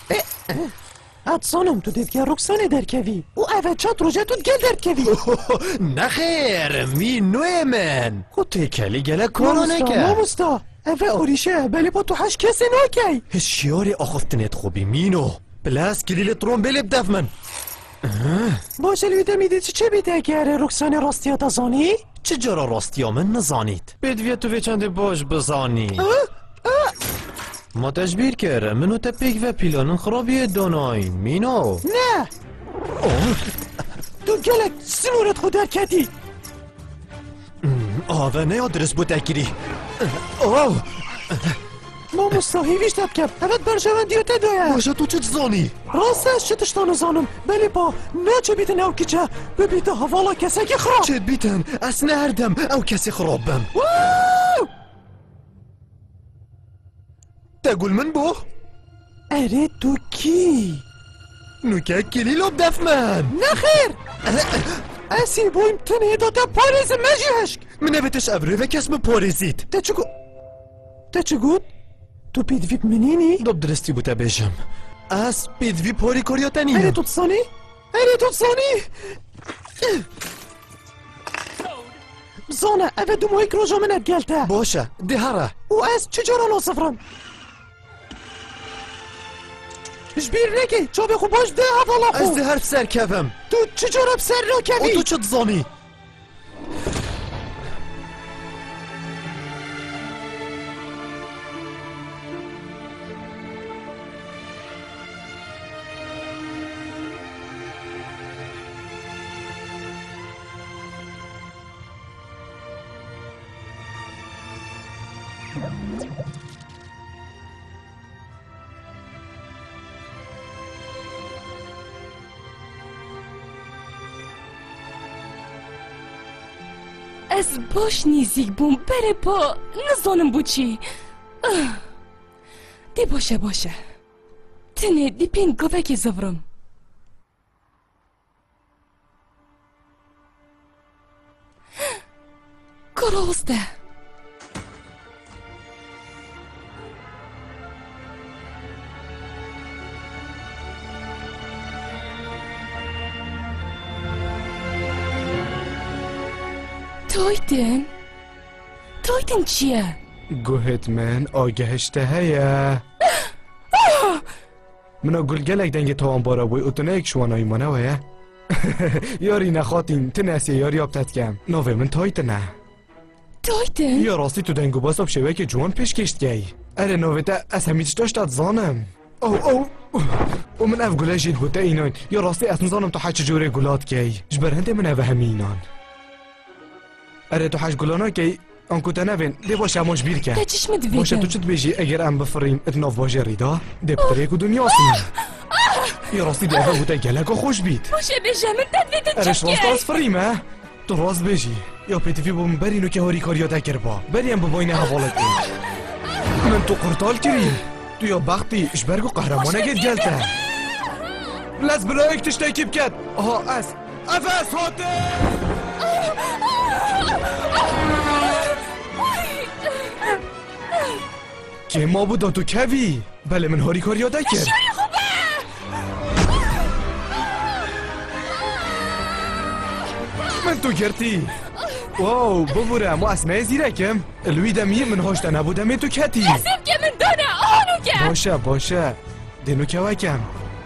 افسانم تو دیدگه رکسانه در کوی او اوه چات روژه تو دگل در کوی نخیر می نوی من خود توی کلی گله کارا نکه مامستا اوه اوریشه بلی با تو هش کسی ناکی هشیاری آخفتنت خوبی مینو بلاس کلیل ترومبله بدف من باشه لویده میدید چه بیده گره رکسانه راستی ها تزانی؟ چه جرا راستی ها من نزانید بدویه تو به چند باش بزانی ما تجبیر کرده منو تپیک و پیلانن خرابی دانای مینو نه تو گلک سنورت خود در کدی آوه نه آدرس بود اکیری اوه ما مستحیویش تب کب اوت برشوندی و تدویه باشه تو چه زانی؟ راستش چه تشتانو زانم بلی با نه چه بیتن او کچه ببیته حوالا کسی که خراب چه بیتن از نهردم او کسی خرابم تقول من بو؟ اره تو کی؟ نوکه کلی لب دف من نخیر اسی بویم تنه داده پاریز مجیهشک منه بتش ابره و کسم پاریزید تا چگو تا چگود؟ تو پیدوی منینی؟ دب درستی بوده بیشم از پیدوی پاری کاریاتنی اره تو تصانی؟ اره تو تصانی؟ بزانه اوه دو مویک روژا منت گلته باشه ده هره او از چجورا لا سفرم؟ شبیر نکی چا بخو باش ده حوالا خو از ده حرف سر کفم تو چجورا بسر را کوی؟ او تو چه تزانی؟ از باش نیزیک بوم بره پا نزانم بو چی دی باشه باشه تنه دی پین گوه که زورم کراسته تایتن؟ تایتن چیه؟ گوهت من آگهشته هیا منو گلگلک دنگ تاوان بارا بوی اتونه ایک شوانایی مانه ویا یاری نخواتین تنسی یاری آبتت کم ناوه من تایتنه تایتن؟ یا راستی تو دنگو باس آب شوه که جوان پیش کشت گی اره ناوه تا از همیچ داشتت زانم او او و من اف گله جین هوته اینان یا راستی از نزانم تو حچ جوره گلات گی جبرهنده من اف همینان اره تو حش گلانا که آنکو تنوین دی باشه هماش بیر که تا چشمت ویدن باشه تو چت بیجی اگر ام بفریم اتناف باشه ریدا دی بطریه که دنیا سیم یا راستی دی اوه بوده گلک و خوش بید باشه بشه من تد ویدن ارش چکه راست از فریم ها تو راست بیجی یا پیتفی بوم برینو که هاری کاریا دکر با بریم بباین حوالت این من تو قرطال کریم تو یا بختی اشبرگو قهرمانه گید گلته لز برای اکتش تایکیب کد آها از افس هاته که ما بودا تو کوی بله من هاری کار یاده کرد من تو گرتی واو ببوره ما اسمه زیرکم الوی دمی من هاشته نبودم تو کتی اسم که من دانه آنو که باشه باشه دینو که وکم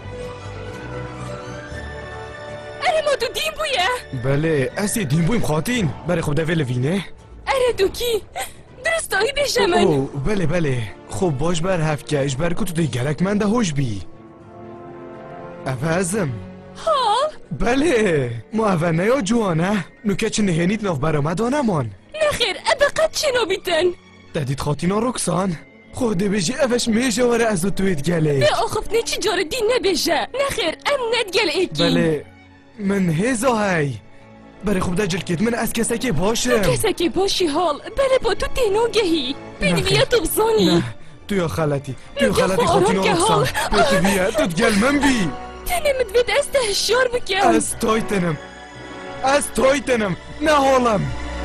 اره ما تو دیم بویه بله اسی دیم بویم خاطین برای خود دویل وینه اره دوکی درستایی بشه من او بله بله خب باش بر هفکش بر که تو دی گلک من ده هوش بی افازم ها؟ بله ما اوه یا جوانه نوکه چه نهینیت ناف برامدانمان نخیر ابقت چنو بیتن دادید خاطینا رکسان خود بجی اوش میشه وره از توید گله به آخف نه چی جاره دی نبشه نخیر ام ندگل ایکی بله من هزا هی بری خوب ده جلکت من از کسی که باشم کسی که باشی حال بله با تو تینو گهی بیدی بیا تو بزانی نه تو یا خالتی تو یا نگه خالتی خب خاطینو آرام که اقسام حال. بیتی بیا تو تگل من بی تنمت بید از تهشار بکم از تایتنم از تایتنم نه حالم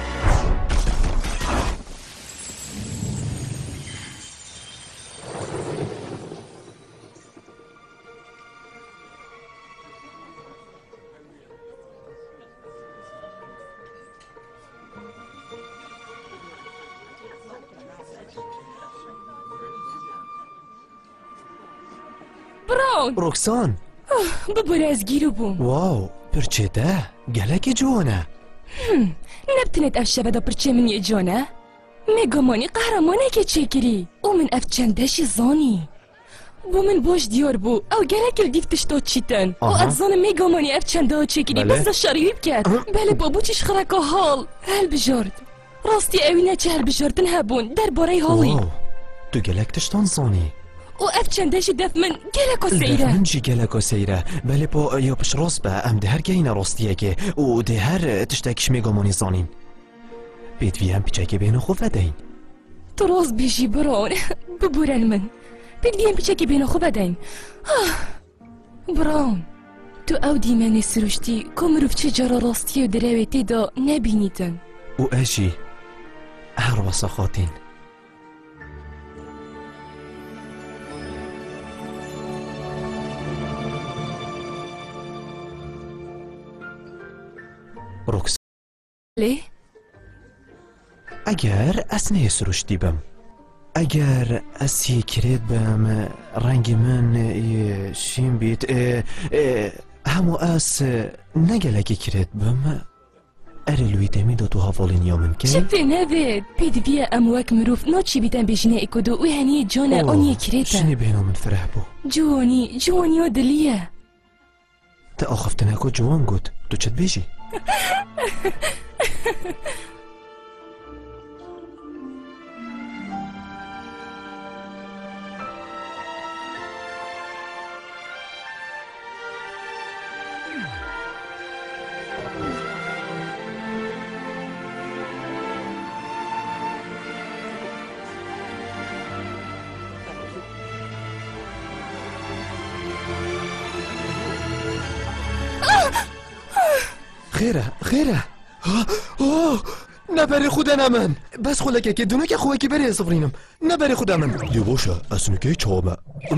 براون روکسان ببره از گیرو بوم واو پرچێتە گەلێکی جوانە نبتنت اف شبه دا پرچه من یه جانه مگامانی قهرمانه که چکری او من اف چندشی زانی بو من باش دیار بو او گلک الدیف تشتاد چیتن او آها. از زان مگامانی اف چنده ها چکری بله. بس دا شریف کرد بله بابو چیش خرکا حال هل بجارد راستی اوینه چه هل بجاردن هبون در باره حالی واو تو گەلێک تشتان زانی او اف چندشی دف من گلکا دەف سیره منجی گەلێکۆ سەیرە بەلێ بۆ یا پش ڕاست بە ئەم دە هەرگەینە ڕاستیەکێ و دێ هەر تشتێکیش مێگۆمۆنی زانین پێتوی ئەم پیچێکی بێنە خۆ بەدەین تو راست بیجی بران ببورن من بگدیم پیچه که بین خو بدین بران تو او دیمنی سروشتی که مروف چه جارا راستی و دروی تیدا نبینیدن و ئەژی هەر وەسە خاتین ڕوکس لی؟ ئەگەر ئەس نەیە سروشتی بم ئەگەر ئەسی کرێت بەم ڕەنگی من اه، شین بیت اه، اه، هەموو ئەس نەگەلێکی کرێت بم ئەرە لوی دەمیدە تو هەڤڵین یا من کەی شفه نوید پید بیا اموک مروف ناچی بیتن بجنه اکدو و هنی جانه آنیه کریتا شنی بێنە من فرح بوو جوانی جوانی و دلیه تا ئاخفتنەکۆ جوان گوت تو چت بێژی خێرە خێرە نەبەری خودە من بەس خۆلەکێکی دونەکە خۆیەکی بەرێ سفرینم نەبەری خودە من لێ بۆشە ئەسنوکەی چاومە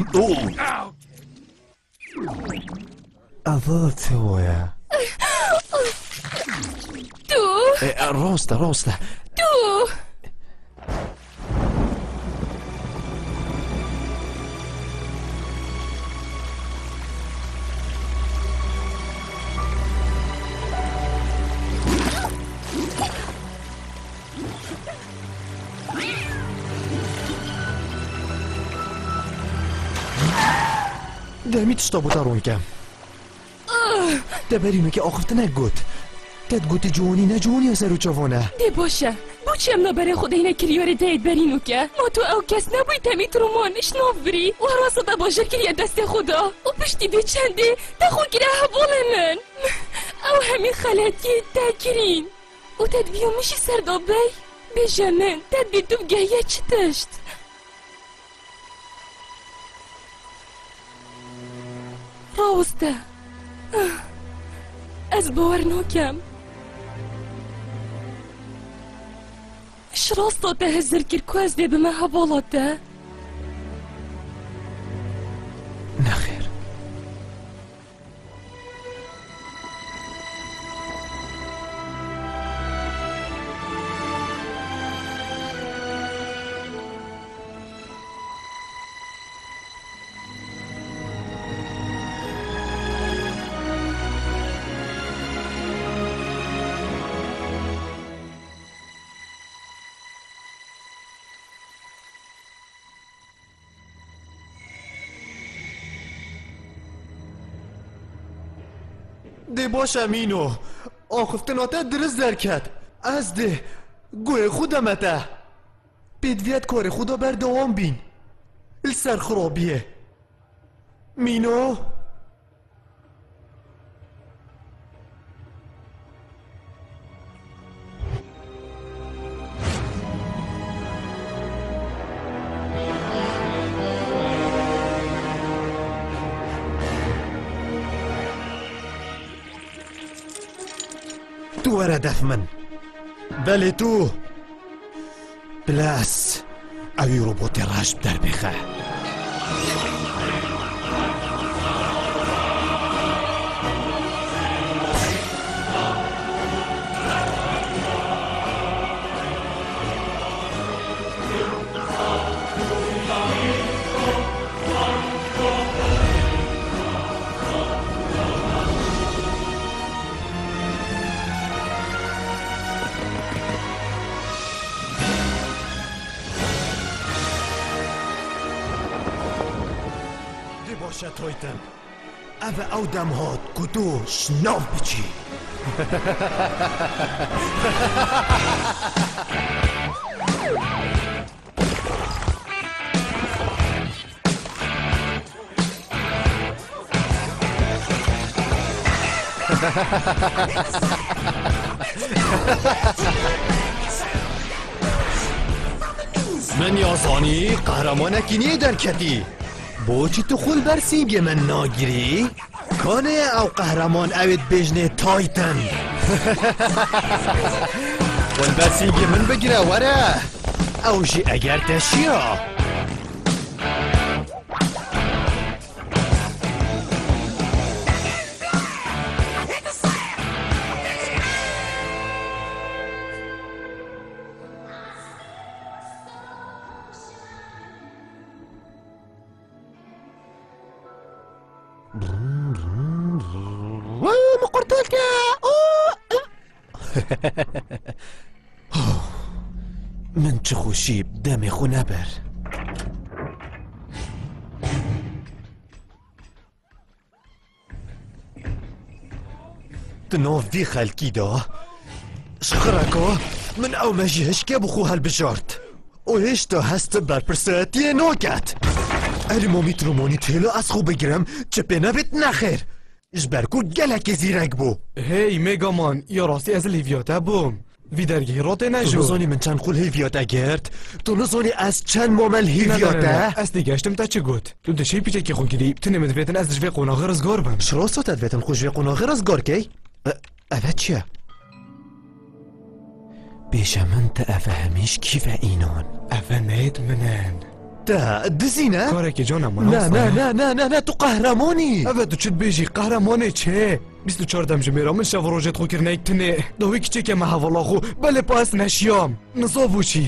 ئەڤە تۆیە تو ڕاستە ڕاستە تو دەمی تشتا بۆ تا ڕوونکەم دەبەرینوکە ئاخفتنە گوت تەت گوتی جوانی نەجوانی سەر و چەوانە دی باشه بچی ام نبره خدای نکریاری دید برینو که ما تو او کس نبوی تمیت رو مانش ناف بری و راسه دا باشه کریه دست خدا و پشتی به چنده تا خود گره حوال من او همین خلاتی تکرین و تد بیو میشی سردابی بیجه من تد بی تو بگهیه چی تشت راسته از باور ناکم اش راستا تهزر كركو از دي بما هبالته نەخێر دێ باشە مینۆ ئاخفتناتە درست دەرکەت ئەس دێ گوێ خودەمەتە پێدوێت کۆری خودە بەردەوام بین لەسەر خڕۆبیێ مینۆ وەرە دەف من بەلێ تو پلاس ئەوی ڕۆبۆتی ڕاش دەربێخە باشە تۆیتن ئەvە ئەو دەم هات کو تۆ شناو بچی من یازانی قهرمانەکی نیە دەرکەتی بۆچی تو خول بەرسینگە من ناگیری؟ کانێ ئەو قەهرەمان ئەوێت بێژنێ تایتن خول بەرسینگە من بگرە وەرە ئەوژی ئەگەر تەشیە من چه خوشی دەمێ خو نەبەر تناوی خەلکیدا شخڕەکە من ئەو مەژی هەشکێ بخۆ هەڵبژارد و هێشتا هەستە بەرپرسەتیە ناکات ئەرما میترۆمانی تێلە ئەس خۆ بگرم چ پێ نەبێت نەخێر ژبەرکو گەلێکی زیرەک بوو هی مێگامان یا ڕاستی ئەز لیڤیاتە بووم وی دەرگەی ڕۆتێ تو نەژوو نزانی من چەند خول هیڤیاتە گرت تو نزانی ئەس چەند مۆمەل هیڤیاتە ئەس دیگەشتم تا چ گوت تو دەشەی پیتێکی خۆگیری بتنێ مدبێتن ئەس دژێ قۆناغی ڕزگار بم شڕۆستە دەبێتن خوژێ قۆناغی ڕزگارکەی ئەvە چییە؟ بێشە من تە ئەvە هەمیش کیڤە ئینۆن ئەvە نێت منن تا دزینە؟ کارێکی جۆنە نا نا نا نا نا نا تو قەهرەمانی ئەvە تو چت بێژی قەهرەمانێ چێ؟ بیست و چوار دەم ژمێرە من شەڤ ڕۆژێت خۆکردنەیەک تنێ دەوەی کچێکێمە هەڤەڵاخ و بەلێ پاس نەشیام نزۆ بووچی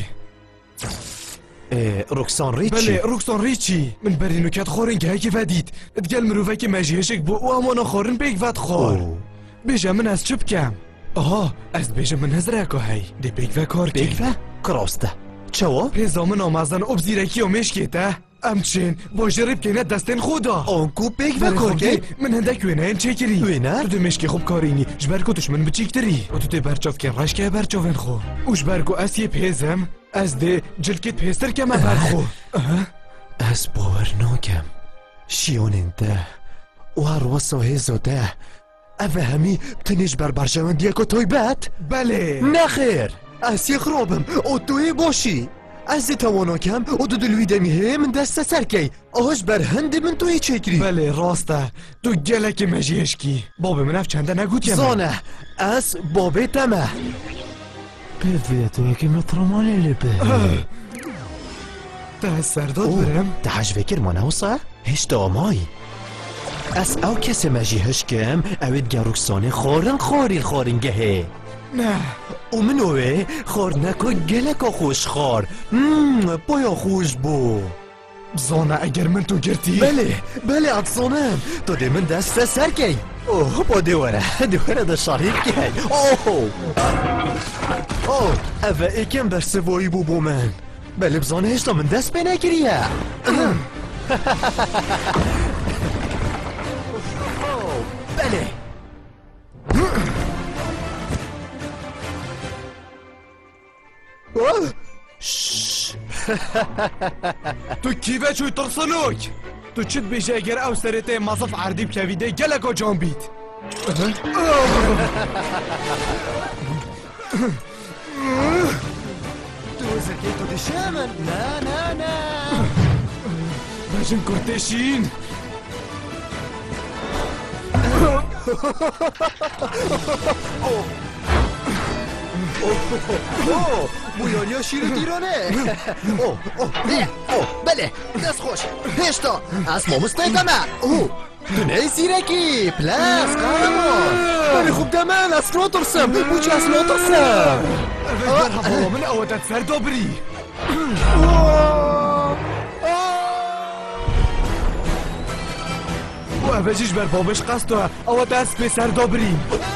ڕوکسان بەلێ ڕیچی ڕوکسۆن ڕیچی من بەرینوکەت خۆرنگایەکی ڤەدیت دگەل مرۆڤێکی مەژیهشێک بوو و ئەمانە خۆرن پێک ڤەت خۆر بێژە من ئەس چ بکەم؟ ئەها ئەس بێژە من هەزراکۆ هەی دێ پێک ڤە کار پێکڤە؟ کڕاستە چەوە؟ پێزا من ئامازان ئۆبزیرەکی و مێشکێتە؟ ئەم چێن بۆ ژێڕی بکەینە دەستێن خۆدا ئۆنکو پێک ڤە کۆرگەی من هەندێک وێنەیەن چێکری وێنە؟ دو مێشکی خوب کارینی ژبەر و توشمن بچیکتری و تو تێ بەرچۆفکێن ڕاشکە بەرچۆڤێن خۆ و ژبەر و ئەس یە پێزم ئەس دێ جلکت پێستر کەمە بەرخۆ ئەس باوەڕ ناکەم شیۆنێن دە واڕوەسە هێزۆدە ئەvە هەمی تنیش بەربەرژەوەندیەکە تۆی بەت؟ بەلێ نەخێر ئەسی خڕۆبم ئۆ تۆی بۆشی ئەس دێ تەوانۆکەم و دو دلوی دەمی هەیە من دەستە سەرکەی ئەوش بەر هەندێ من تۆی چێکری بەلێ ڕاستە تو گەلێکی مەژیهشکی بابێ منەف چەندە نەگوتیە زۆنە ئەس بۆ بێتەمە پێوێتەوەکی مەتڕۆمانێ لێ بێ تا سەردۆت برم تا هەژڤێکرمانەوسە هێشتا ئەمای ئەس ئەو کەسە مەژی هەشکەم ئەوێت گەڕوکسانێ خۆرن خۆری خۆرنگە هەیە نه و منۆێ خۆرنەکۆ گەلەکە خۆش خۆر بۆیە خۆش بوو بزانە ئەگەر من تو گرتی بەلێ بەلێ ئەتسۆنم تۆ دێ من دەستە سەرکەی ئۆ بۆ دێوەرە دێوەرە دەشاری بکەی ئۆ ئۆ ئەvە ئێکەم بەرسەڤۆیی بوو بۆ من بەلێ بزانە هێشتا من دەست پێ نەکریە بەلێ تو کیڤە چووی تڕسەنۆک تو چت بێژە ئەگەر ئەو سەرێتەیە مەزەف عەردی بکەویدەی گەلەکۆ جۆن بیت تۆزەکەی تۆ دشە من نا نا نا بەژن کورتێشین اوه بویانیا شیر دیرانه اوه اوه اوه بله دست خوش هشتا از ما مستیدمه اوه دونه زیرکی پلاس قهرمان بله خوب دمن از را ترسم بوچه از را ترسم در هوا من اوادت سر دابری و اوجیش بر بابش قصد و اوادت به سر دابری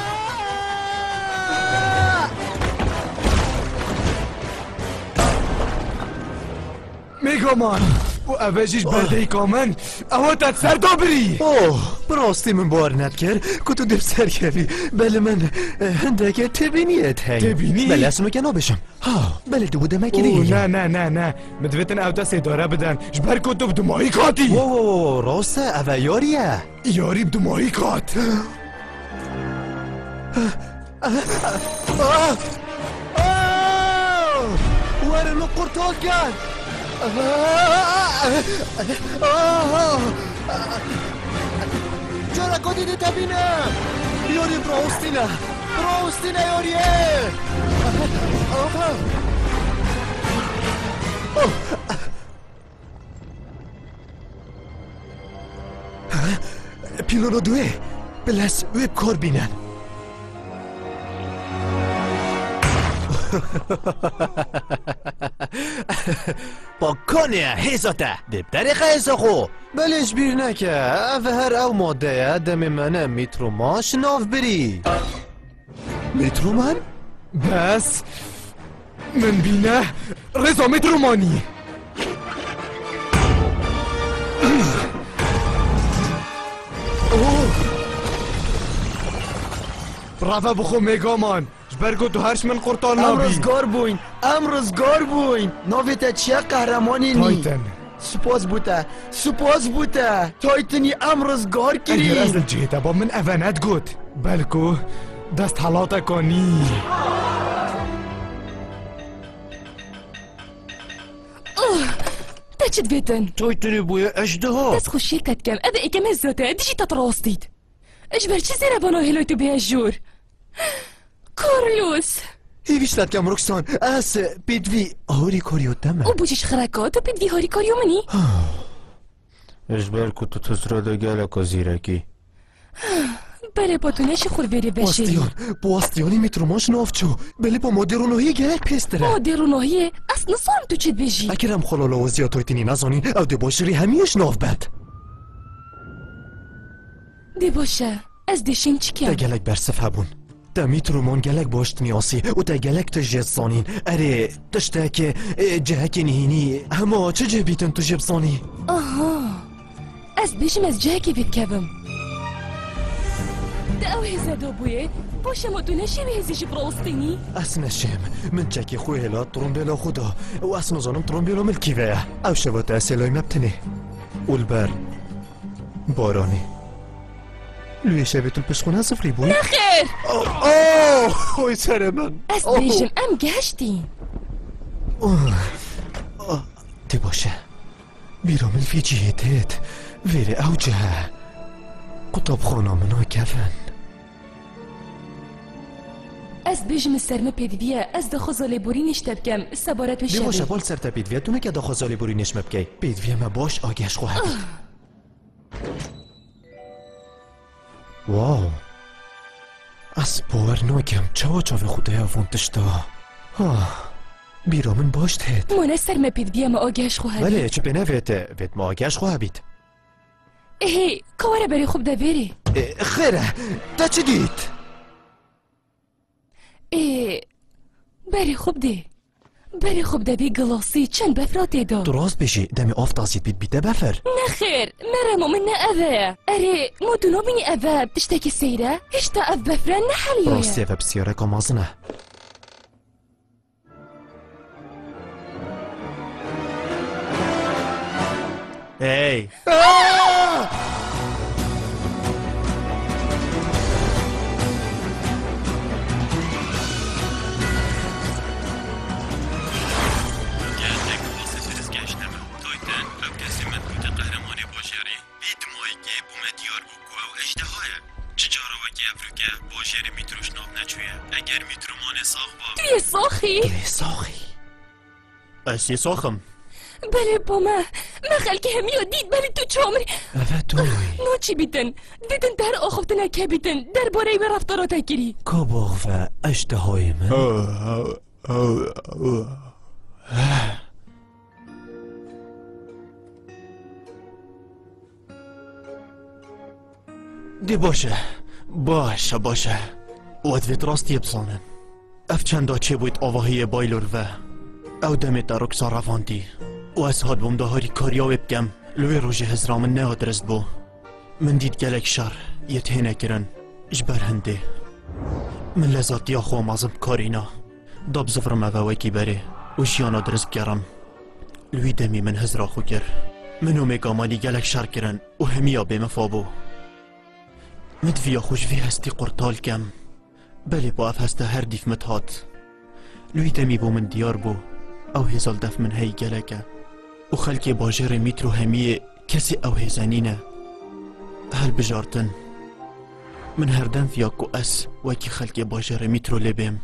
میگمان و اوجیش برده کامن اوادت سر دابری اوه براستی من باور کرد که تو در سر کردی بله من هندگه تبینیت هی تبینی؟ بله اسمو که نابشم ها بله دو بوده مکی اوه دیگه نه نه نه نه مدویتن او دست اداره بدن جبر کن تو بدمایی کاتی اوه راسته اوه یاریه یاری بدمایی کات وارنو قرطال کرد چرا کدیده تبینم یاری براستینه براستینه یاریه پیلونو دوه بلس ویب کار بینن با کنه حیزاته دبتری خیزا خو بلش بیر نکه اوه هر او ماده دم منه میترو ماش ناف بری میترو من؟ بس من بینه رضا مترومانی برافو بخو میگامان جبرگو تو هرش من قرطان نابی امروزگار بوین امروزگار بوین ناویت چیه قهرمانی نی تایتن سپاس بوده سپاس بوده تایتنی امروزگار اگر از کری جهت با من اونت گوت بلکو دست حالاتا کنی تا چه دویتن؟ تایتنی بوی اجده دست خوشی کت کم اوه ایکم ازاته دیجی تا تراستید اجبر چی زیره بانو هلوی تو بیه جور کارلوس هیویشتت کم رکسان از بیدوی هوری کاریو دمه او بوچش خرکات و پیدوی هاری کاریو منی اجبر که تو تزراده گلک و زیرکی بله با تو نشی خور بری بشی باستیان باستیانی میتروماش نافچو بله با مادرونوهی گلک پیستره مادر و ناهیه اصلا سارم تو چید بجی اگرم خلالا و زیاد تایتنی نزانی او ده باشری همیش ناف بد دی باشه از دشین چی ده کم گلک برسف هبون ده میترومان گلک باشت نیاسی و ده گلک تجید زانین اره تشته که جهک نهینی اما چه جه بیتن تو جب زانی آها از بشم از جه که بید کبم ده او هزه دو بویه باشه ما تو نشی به هزیش براستینی اس نشم من چکی خوی هلا ترومبیلا خدا و اس نزانم ترومبیلا ملکی ویا او شوات اسلای مبتنه والبر بارانی لوی شبیتون پشخونه صفری بوی نخیر اوه اوه خوی سر من از اوه. بیشم ام گشتی اوه. اوه. دی باشه بیرامل فی جهتت ویره او جه قطب خانه منا کفن از بیشم سرمه پیدویه از ده خوزاله بوری نشتب کم سبارت و دی باشه شبه بال سر تا بیدویه دونه که دا خوزالی بوری نشمه بکی بیدویه ما باش آگهش خواهد واو از باور ناکم چاوا چاوه خوده افونتش دا آه بیرامن باش تهد مانه سرمه پیدویه ما آگهش خواهد بله چه بینه ویت ویت ما آگهش خواهد بید هی کاره بری خوب ده بری اه، خیره تا چه دید؟ ای بری خوب ده بری خوب ده بی گلاسی چند بفراتی دا درست بشی دمی آف تازید بید بیده بفر نخیر مرمو من اوه اره مو دونو بینی اوه بتشتاکی سیره هشتا اف بفرن نحلیه راستی و بسیاره کامازنه ای اگر میتروش ناب نچویه اگر میترومان ساخ با توی ساخی؟ توی ساخی اسی ساخم بله با ما ما خلکی همیا دید بله تو چامری اوه توی نو چی بیتن دیدن در آخفتن که بیتن در باره به رفتارات گیری کاباغ و اشتهای من دی باشه باشه باشه وادویت راستی بزانن اف چندا چه بود آواهی بایلور و او دمت در رکسا رواندی و از هاد بوم دهاری کاریا بگم لوی روژ هزرام نه درست بو من دید گلک شر یه تهنه کرن جبر هنده من لذات یا خواه مازم کارینا داب زفرم اوکی بره و جیانا درست گرم لوی دمی من هزرا خو کر منو میگامانی گلک شر کرن و همیا بمفابو مدفيا خوش في هستي قرطال كم بلي بو اف هستا هر ديف متهات لوي دمي بو من ديار بو او هزال دف من هاي جلكا وخلكي باجر مترو همية كسي او هزانينا هل بجارتن من هردن فيا كو اس وكي خلكي باجر مترو لبيم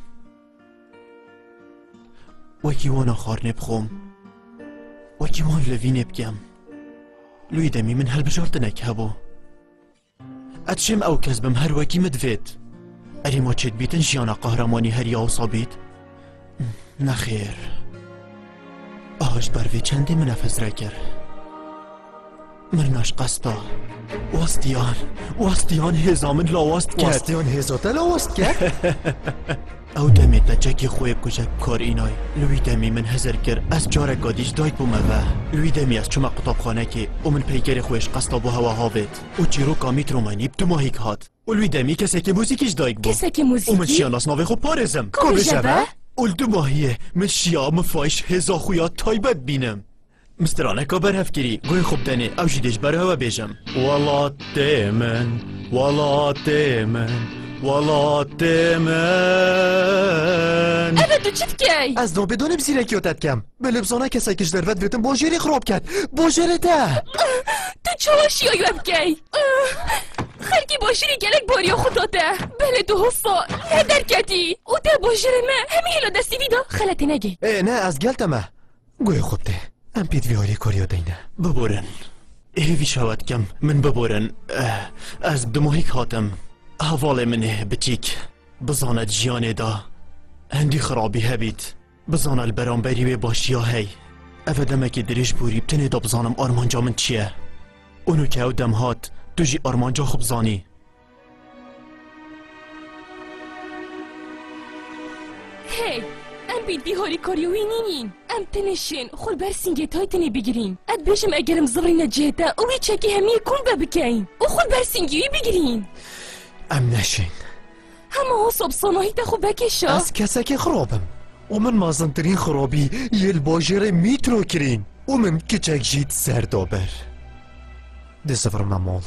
وكي وانا خارني بخوم وكي وان لفيني بكم لوي دمي من هل بجارتنك هبو اتشم او كذبم هر وكي مدفيت اري ما تشد بيتن جيانا قهرماني هر ياو صابيت نخير آهش بروي چندي منفذ ركر مرناش قسطا واستيان واستيان هزامن لاواست كت واستيان هزاتا لاواست كت او دميت لجاكي خويب كجاك كار ايناي لوي دمي من هزر كر از جارك قاديش دايت بو مبه لوي دمي از چما قطاب خانه كي ومن پیگر خويش قسطا بو هوا هاوت و چيرو كاميت روماني بتما هيك هات و لوي دمي كسا كي موسيقيش دايك بو كسا كي موسيقي ومن شياناس ناوي خو پارزم كو بجبه ولدو ماهيه من شيا مفايش هزا خويا تايبت بينم مسترانه که بر هفکری گوی خوب دنی او جیدش بر هوا بیجم والا تیمن والا تیمن والا تیمن اوه دو چیت کی؟ از دو بدونم زیرکی یادت کم بلبزانه کسا کش در ود بیتم باجری خراب کرد باجره ده تو چواشی آیو اب کی؟ خلکی باجری گلک باریا خدا ده بله دو حصا ندر کتی او ده باجره ما همه هلا دستی ویدا خلطی نگی اه نه از گلتمه گوی خوب ده ام پید ویاری کاریا دینه ببورن هیوی شود کم من ببورن از بدموهیک هاتم حوال منه بچیک بزاند جیانه دا هندی خرابی هبید بزان البرانبری و باشیا هی اوه دمکی دریش بوری بتنه دا بزانم آرمانجا من چیه اونو که او دم هات تو جی آرمانجا خوب زانی هی ام بید بیهاری کاریوی نینین ام تنشین خور بر سینگت های تنی بگیرین اد بشم اگرم زغرین جهتا اوی چکی همیه کل ببکین و خور بر سینگیوی بگیرین ام نشین همه ها صاب صناهی تا خوب بکشا از کسا که خرابم و من مازنترین خرابی یل باجر میترو کرین و من کچک جید سردابر ده سفر ممال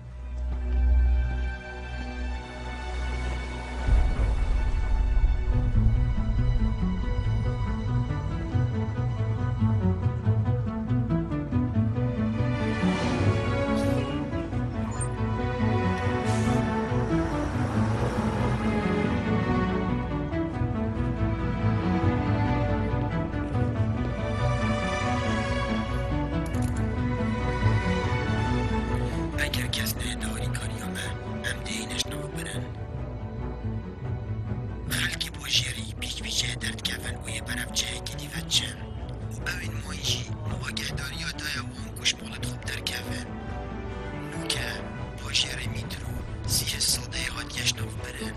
اگر کس نه داری کاریامه ام دینش نو برن خلکی باجری بیک بیچه درد کفن و یه برف چه که دیفت چم و اوین مایشی نواگه داری یا دایا وان کش مالت خوب در کفن نوکه باجری میترو سیه ساده هات یش نو برن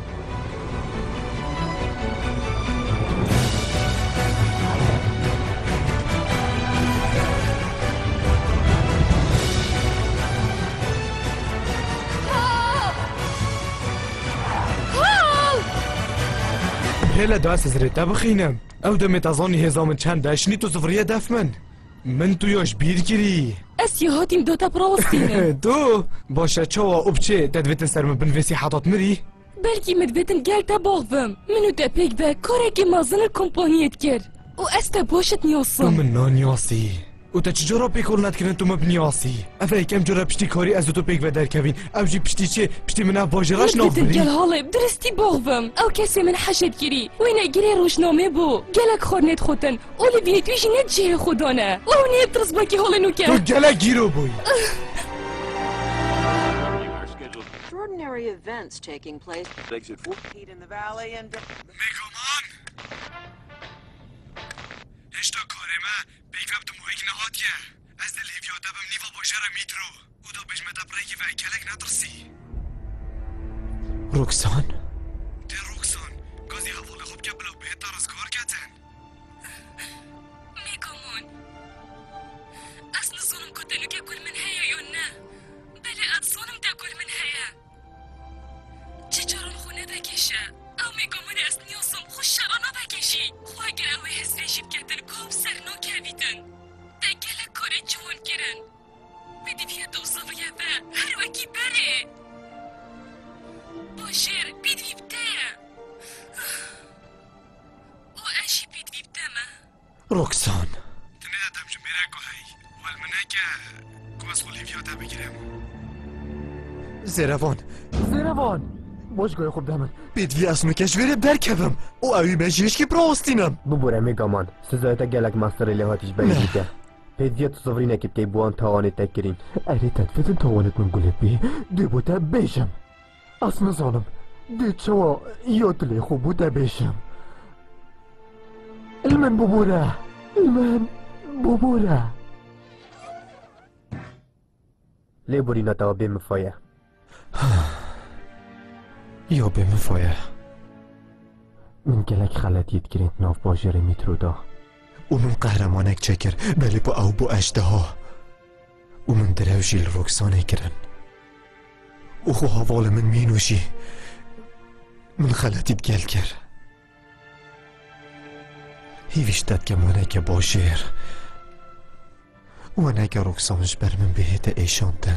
هلا داس زريتا بخينم او دمت اظني هزام چند داشني تو صفريه دف من من تو ياش بير كري اسيا هاتیم دوتا براوستینه دو باشه چوا اوبچه ددویتن سرم بنویسی حطات مري بلکی مدویتن گل تا باغوم منو تا پیک با کارکی مازن کمپانیت کرد و استا باشت نیاسم من نانياسي و تا چجورا پیکول ندکنن تو مبنیاسی افا یکم جورا پشتی کاری از تو پیک بدر کبین او جی پشتی چه پشتی من باجراش نافری نافری گل حاله درستی باغوم او کسی من حشد گیری و اینا گیری روشنامه بو گلک خورنت خودن اولی بینید ویشی نه جه خودانه و اونی ترس باکی حاله نوکه تو گلک گیرو بوی Extraordinary events taking place. Exit four. Heat in the valley and. میگمان هشتا کارمه بیکم تو محیک نهاتیه از دل هیویاده بم نیوا باجر میترو او دو بجمه دبرگی و کلک ندرسی رکسان ده رکسان گازی حواله خوب که بلو بهتر از کار کتن میگمان اصلا زنم کتنو که کل من هیا یا نه بله اصلا ده کل من هیا چه چران خونه بکشه او میگمان از نیاسم خوش شرانه بکشی خواه اگر اوی حسن شیب کتن کام سرنا کبیدن ده گله کاره جوان گرن بدی بیا دوزاویه و هر وکی بره باشر بیدویبته او اشی بیدویبته ما رکسان تنه دادم جو میره که هی ولی منه که گواز خولی بیاده بگیرم زیروان زیروان باش گوی خوب دامن بدوی اسنو کشوره برکبم او اوی مجیش که براستینم ببوره میگامان سزایتا گلک مستر لحاتیش بگیده پیدیت صوری نکید که بوان تاوانی تکرین اری تدفتن تاوانت من گله بی دی بوده بیشم اسم زانم دی چوا یادلی خوب بوده بیشم المن ببوره المن ببوره لی بوری نتاوا بیم فایه یا به مفایه من گلک خلطیت گرید ناف باجر میترو دا او من قهرمانک چکر بلی با او با اجده ها او من درو جیل رکسانه کرن او خو حوال من مینوشی من خلطیت گل کر هیویشتد که منه که باشر و نگه رکسانش بر من بهت ایشاندن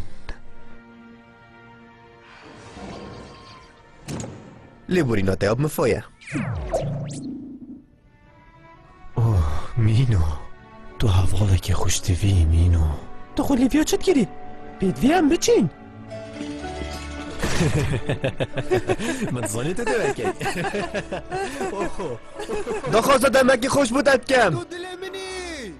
لیبوری نتایب مفایه اوه مینو تو حواله که خوشتوی مینو تو خود لیویا چت گیری؟ پیدوی هم بچین من زانی تو دوکی دخواست دمکی خوش بودت کم تو دل منی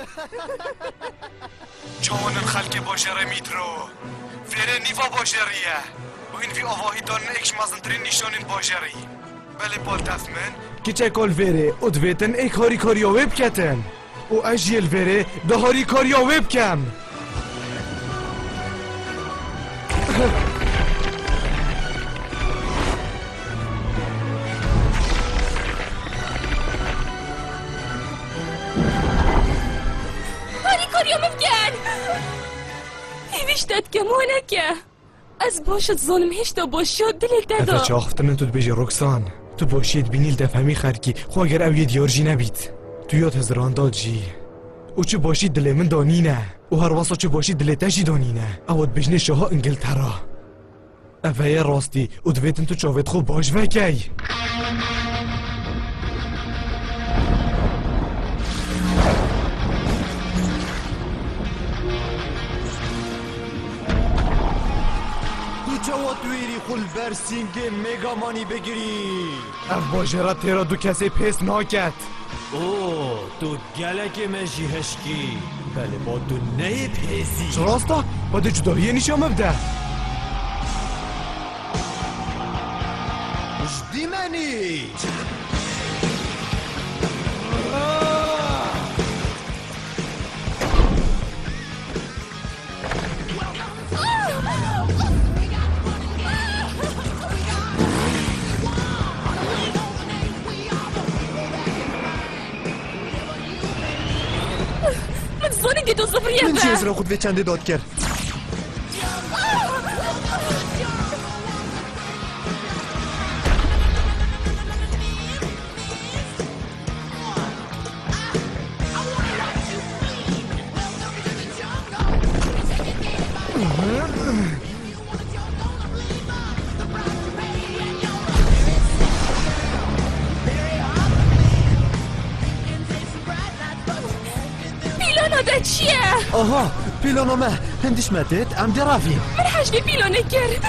جوان خلق باجر میترو فره نیوا باجریه و این وی آواهی دارن اکش مازندرین نشانین باجری بله پال دفمن که چه کل وره او دویتن ایک هاری کاریا ویب کتن او اجیل وره ده هاری کاریا ویب کم هاری کاریا مفکن هیویشتد که مونه که از باشد ظالم هشتا باشد دلت دادا افا چه آختنن تو بجی رکسان تو باشید بینیل دفهمی خرکی خو اگر او یه دیار جی نبید تو یاد هزران داد جی او چه باشید دل من دانینه او هر واسا چه باشید دل تشی دانینه اواد بجنه شاها انگلترا افا یه راستی او دویتن تو چاوت خوب باش وکی جواد ویری خل برسینگ مگامانی بگیری اف باجرا تیرا دو کسی پیس ناکت اوه تو گلک مجی هشکی بله با دو نه پیزی چراستا با ده جداییه نیشا مبده مجدی منی من زانی که دو صفریه من به چیز را خود به چنده داد کرد چیه؟ آها پیلانومه هندش مدت ام درافیم من حجبی پیلانه کرد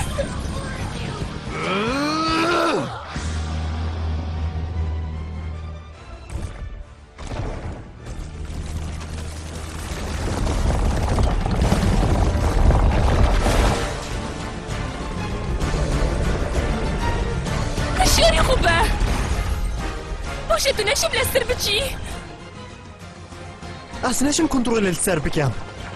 هشیاری خوبه باشه تو نشیم لستر بچی اصلا نشم کنترل السر بکم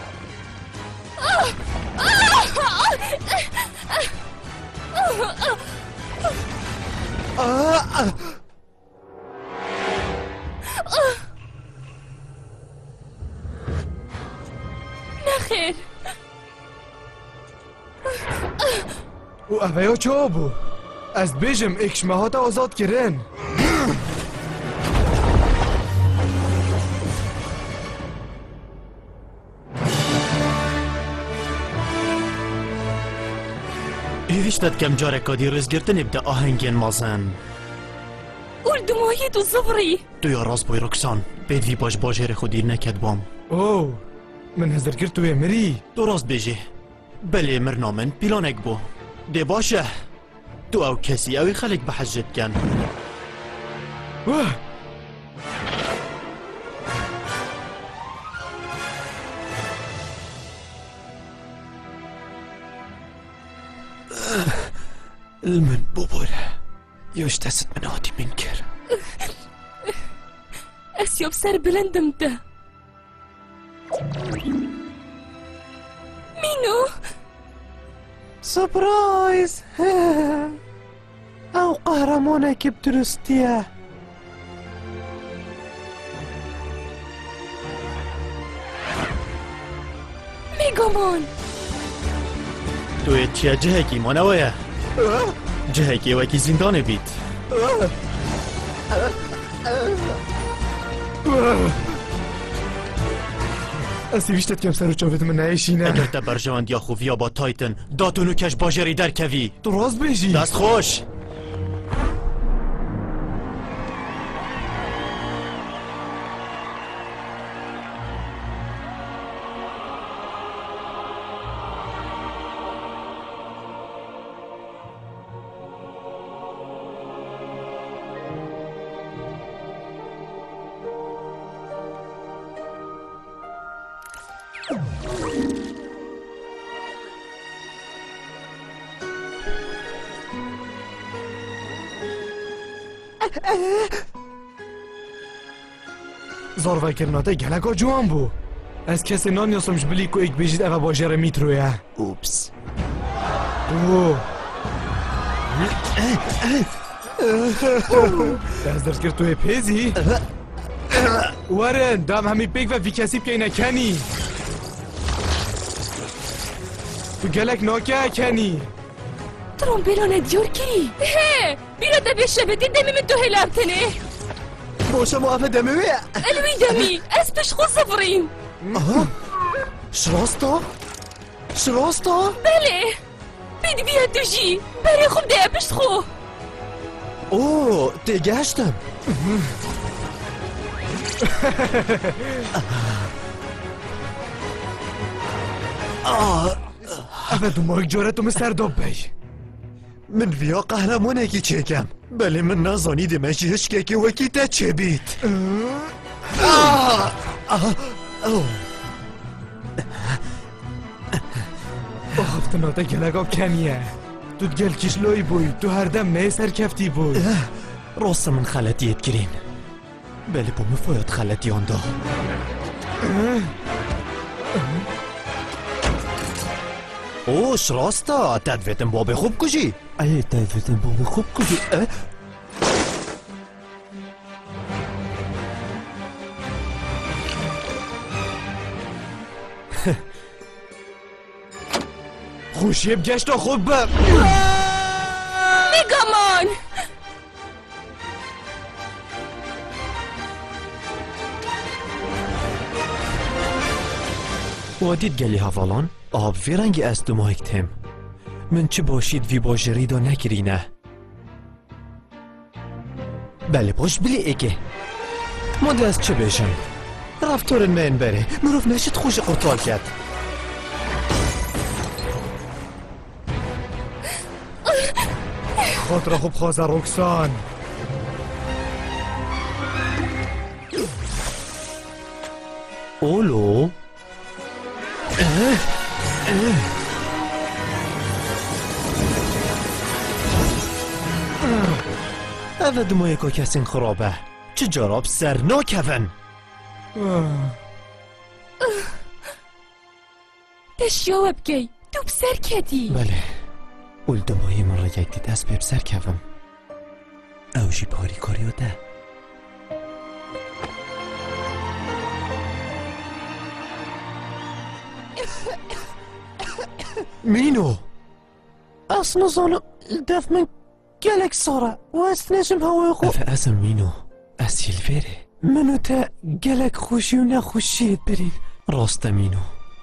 نخیر و اویا چه بو؟ از بیجم اکشمه ها تا آزاد کرن هیویشتت کم جاره کادی رزگرتن ابدا آهنگین مازن اول دمایی تو زفری تو یا راست بای رکسان بید وی باش باجر خودی نکد بام اوه من هزر کرد توی مری تو راست بیجی بله مرنامن پیلانک بو ده باشه تو او کسی اوی خلق بحجت کن واه المن بوبول يوش تسد من هاتي منكر اسيوب سر بلندم ده مينو سبرايز او قهرمانك بدرستيه ميجامون تو چیه جهکی مانویه جهکی وکی زندانه بید اسی بیشتت کم سر و چاوت من نایشینه اگر تا برجواند یا خوفیا با تایتن داتونو کش باجری در کوی تو راست بیجی دست خوش زار و کرناته گلگا جوان بو از کسی نان یاسمش بلی که ایک بیجید اوه باجر میترویه اوپس اوه دست درست کرد توی پیزی ورن دام همی پیک و فی کسی که نکنی تو گلک ناکه کنی ترون بلانه دیور کری هه بیرا دبی شبتی دمی من تو هلابتنه باشا موافق دمویه الوی دمی از پیش خود سفرین آها شراستا؟ شراستا؟ بله بید بیا تو جی بری خوب ده پشت خو اوه تگشتم اوه دو مایک جاره تو مستر داب بی من ویا قهرمانه کی چکم بله من نازانی دمشی هشکه که وکی تا چه بیت افتناته گلگا کنیه تو گل کشلوی بوی تو هر دم نه سر کفتی بوی راست من خلطیت کرین بله بو مفاید خلطی آندا اوش راستا تدویتم باب خوب کجی ای تدویتم باب خوب کجی خوشیب گشت خوب بر میگامان وادید گلی هفالان آب وی رنگی از دو مایکتم من چه باشید وی باجری دا نکرینه بله باش بلی اگه ما از چه بشم رفتار من بره مروف نشد خوش قرطال کرد. خود را خوب خوازه روکسان. اولو اوه دموی که کسین خرابه چه جراب سرناک هون. تشیاوه بگی تو بسر کدی. بله اول دموی من را یک دی دست به بسر کفم او جی پاری کاریو ده. مینو اصلا زانو دف من گلک ساره و است نجم هوای خو افا ازم مینو اسیل فیره منو تا گلک خوشی و نخوشیت برید راست مینو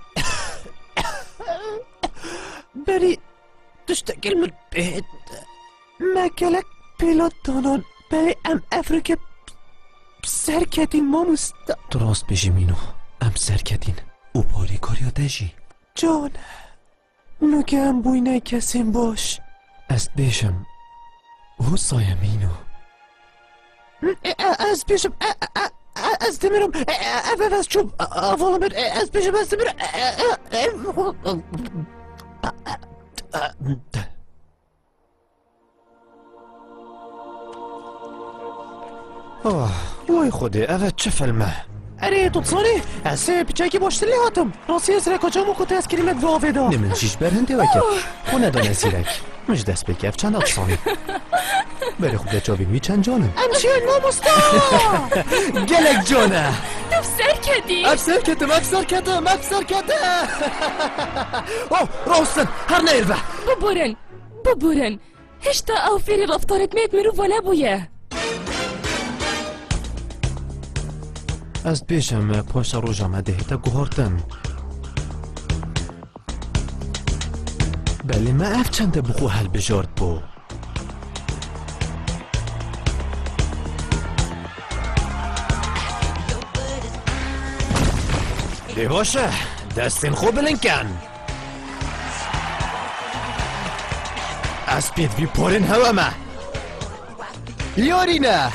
بری دشتا کلمت بهت ما گلک پیلات دانان بری ام افریقا سر کدین ما مستا درست بجی مینو ام سر کدین او پاری کاریو ده جی جان نو که هم بوینه کسیم باش است بیشم او سایه مینو از بیشم از دمیرم افف از چوب اولم از بیشم از دمیرم آه وای خوده اوه چه فلمه. اره تو تصانی از پیچکی باشتلی هاتم راستی از رکاجامو کتی از کریمت واوه دا نمن جیش برهنده وکر خونه دانه زیرک مش دست بکف چند اتصانی بره خود جاوی می چند جانم امشیر نامستا گلک جانه تو بسر کدی. افسر کتم افسر کتم افسر کتم اوه راستن هر نیروه ببورن ببورن هشتا او فیری رفتارت میت مروفا نبویه. از بیشم پاشت روژ آمده تا گوهارتن بله ما اف چنده بخو حل بجارد بو دیواشه دستین خوب بلنکن از پید بی پارین هوا ما یارینه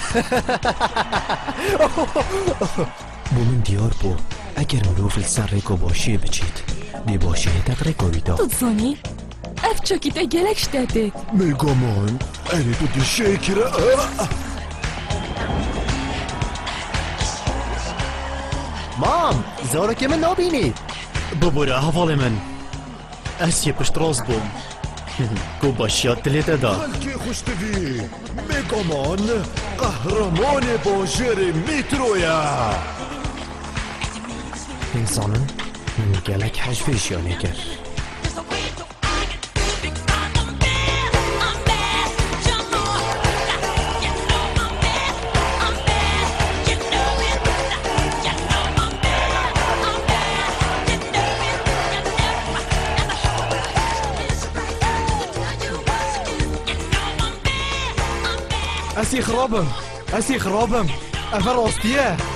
بومن دیار بو اگر مروف السر ریکو باشی بچید دی باشی تق ریکو بیدا تو تصانی اف چاکی تا گلک شدادت میگامان اری تو دی شکره مام زارا که من نابینی ببوره حوال من از یه پشت راز بوم گو باشیات دلیده دا خلکی خوشتوی میگامان قهرمان باجر میترویا انسانن گلک حجفش یا نگر اسی خرابم اسی خرابم افا راستیه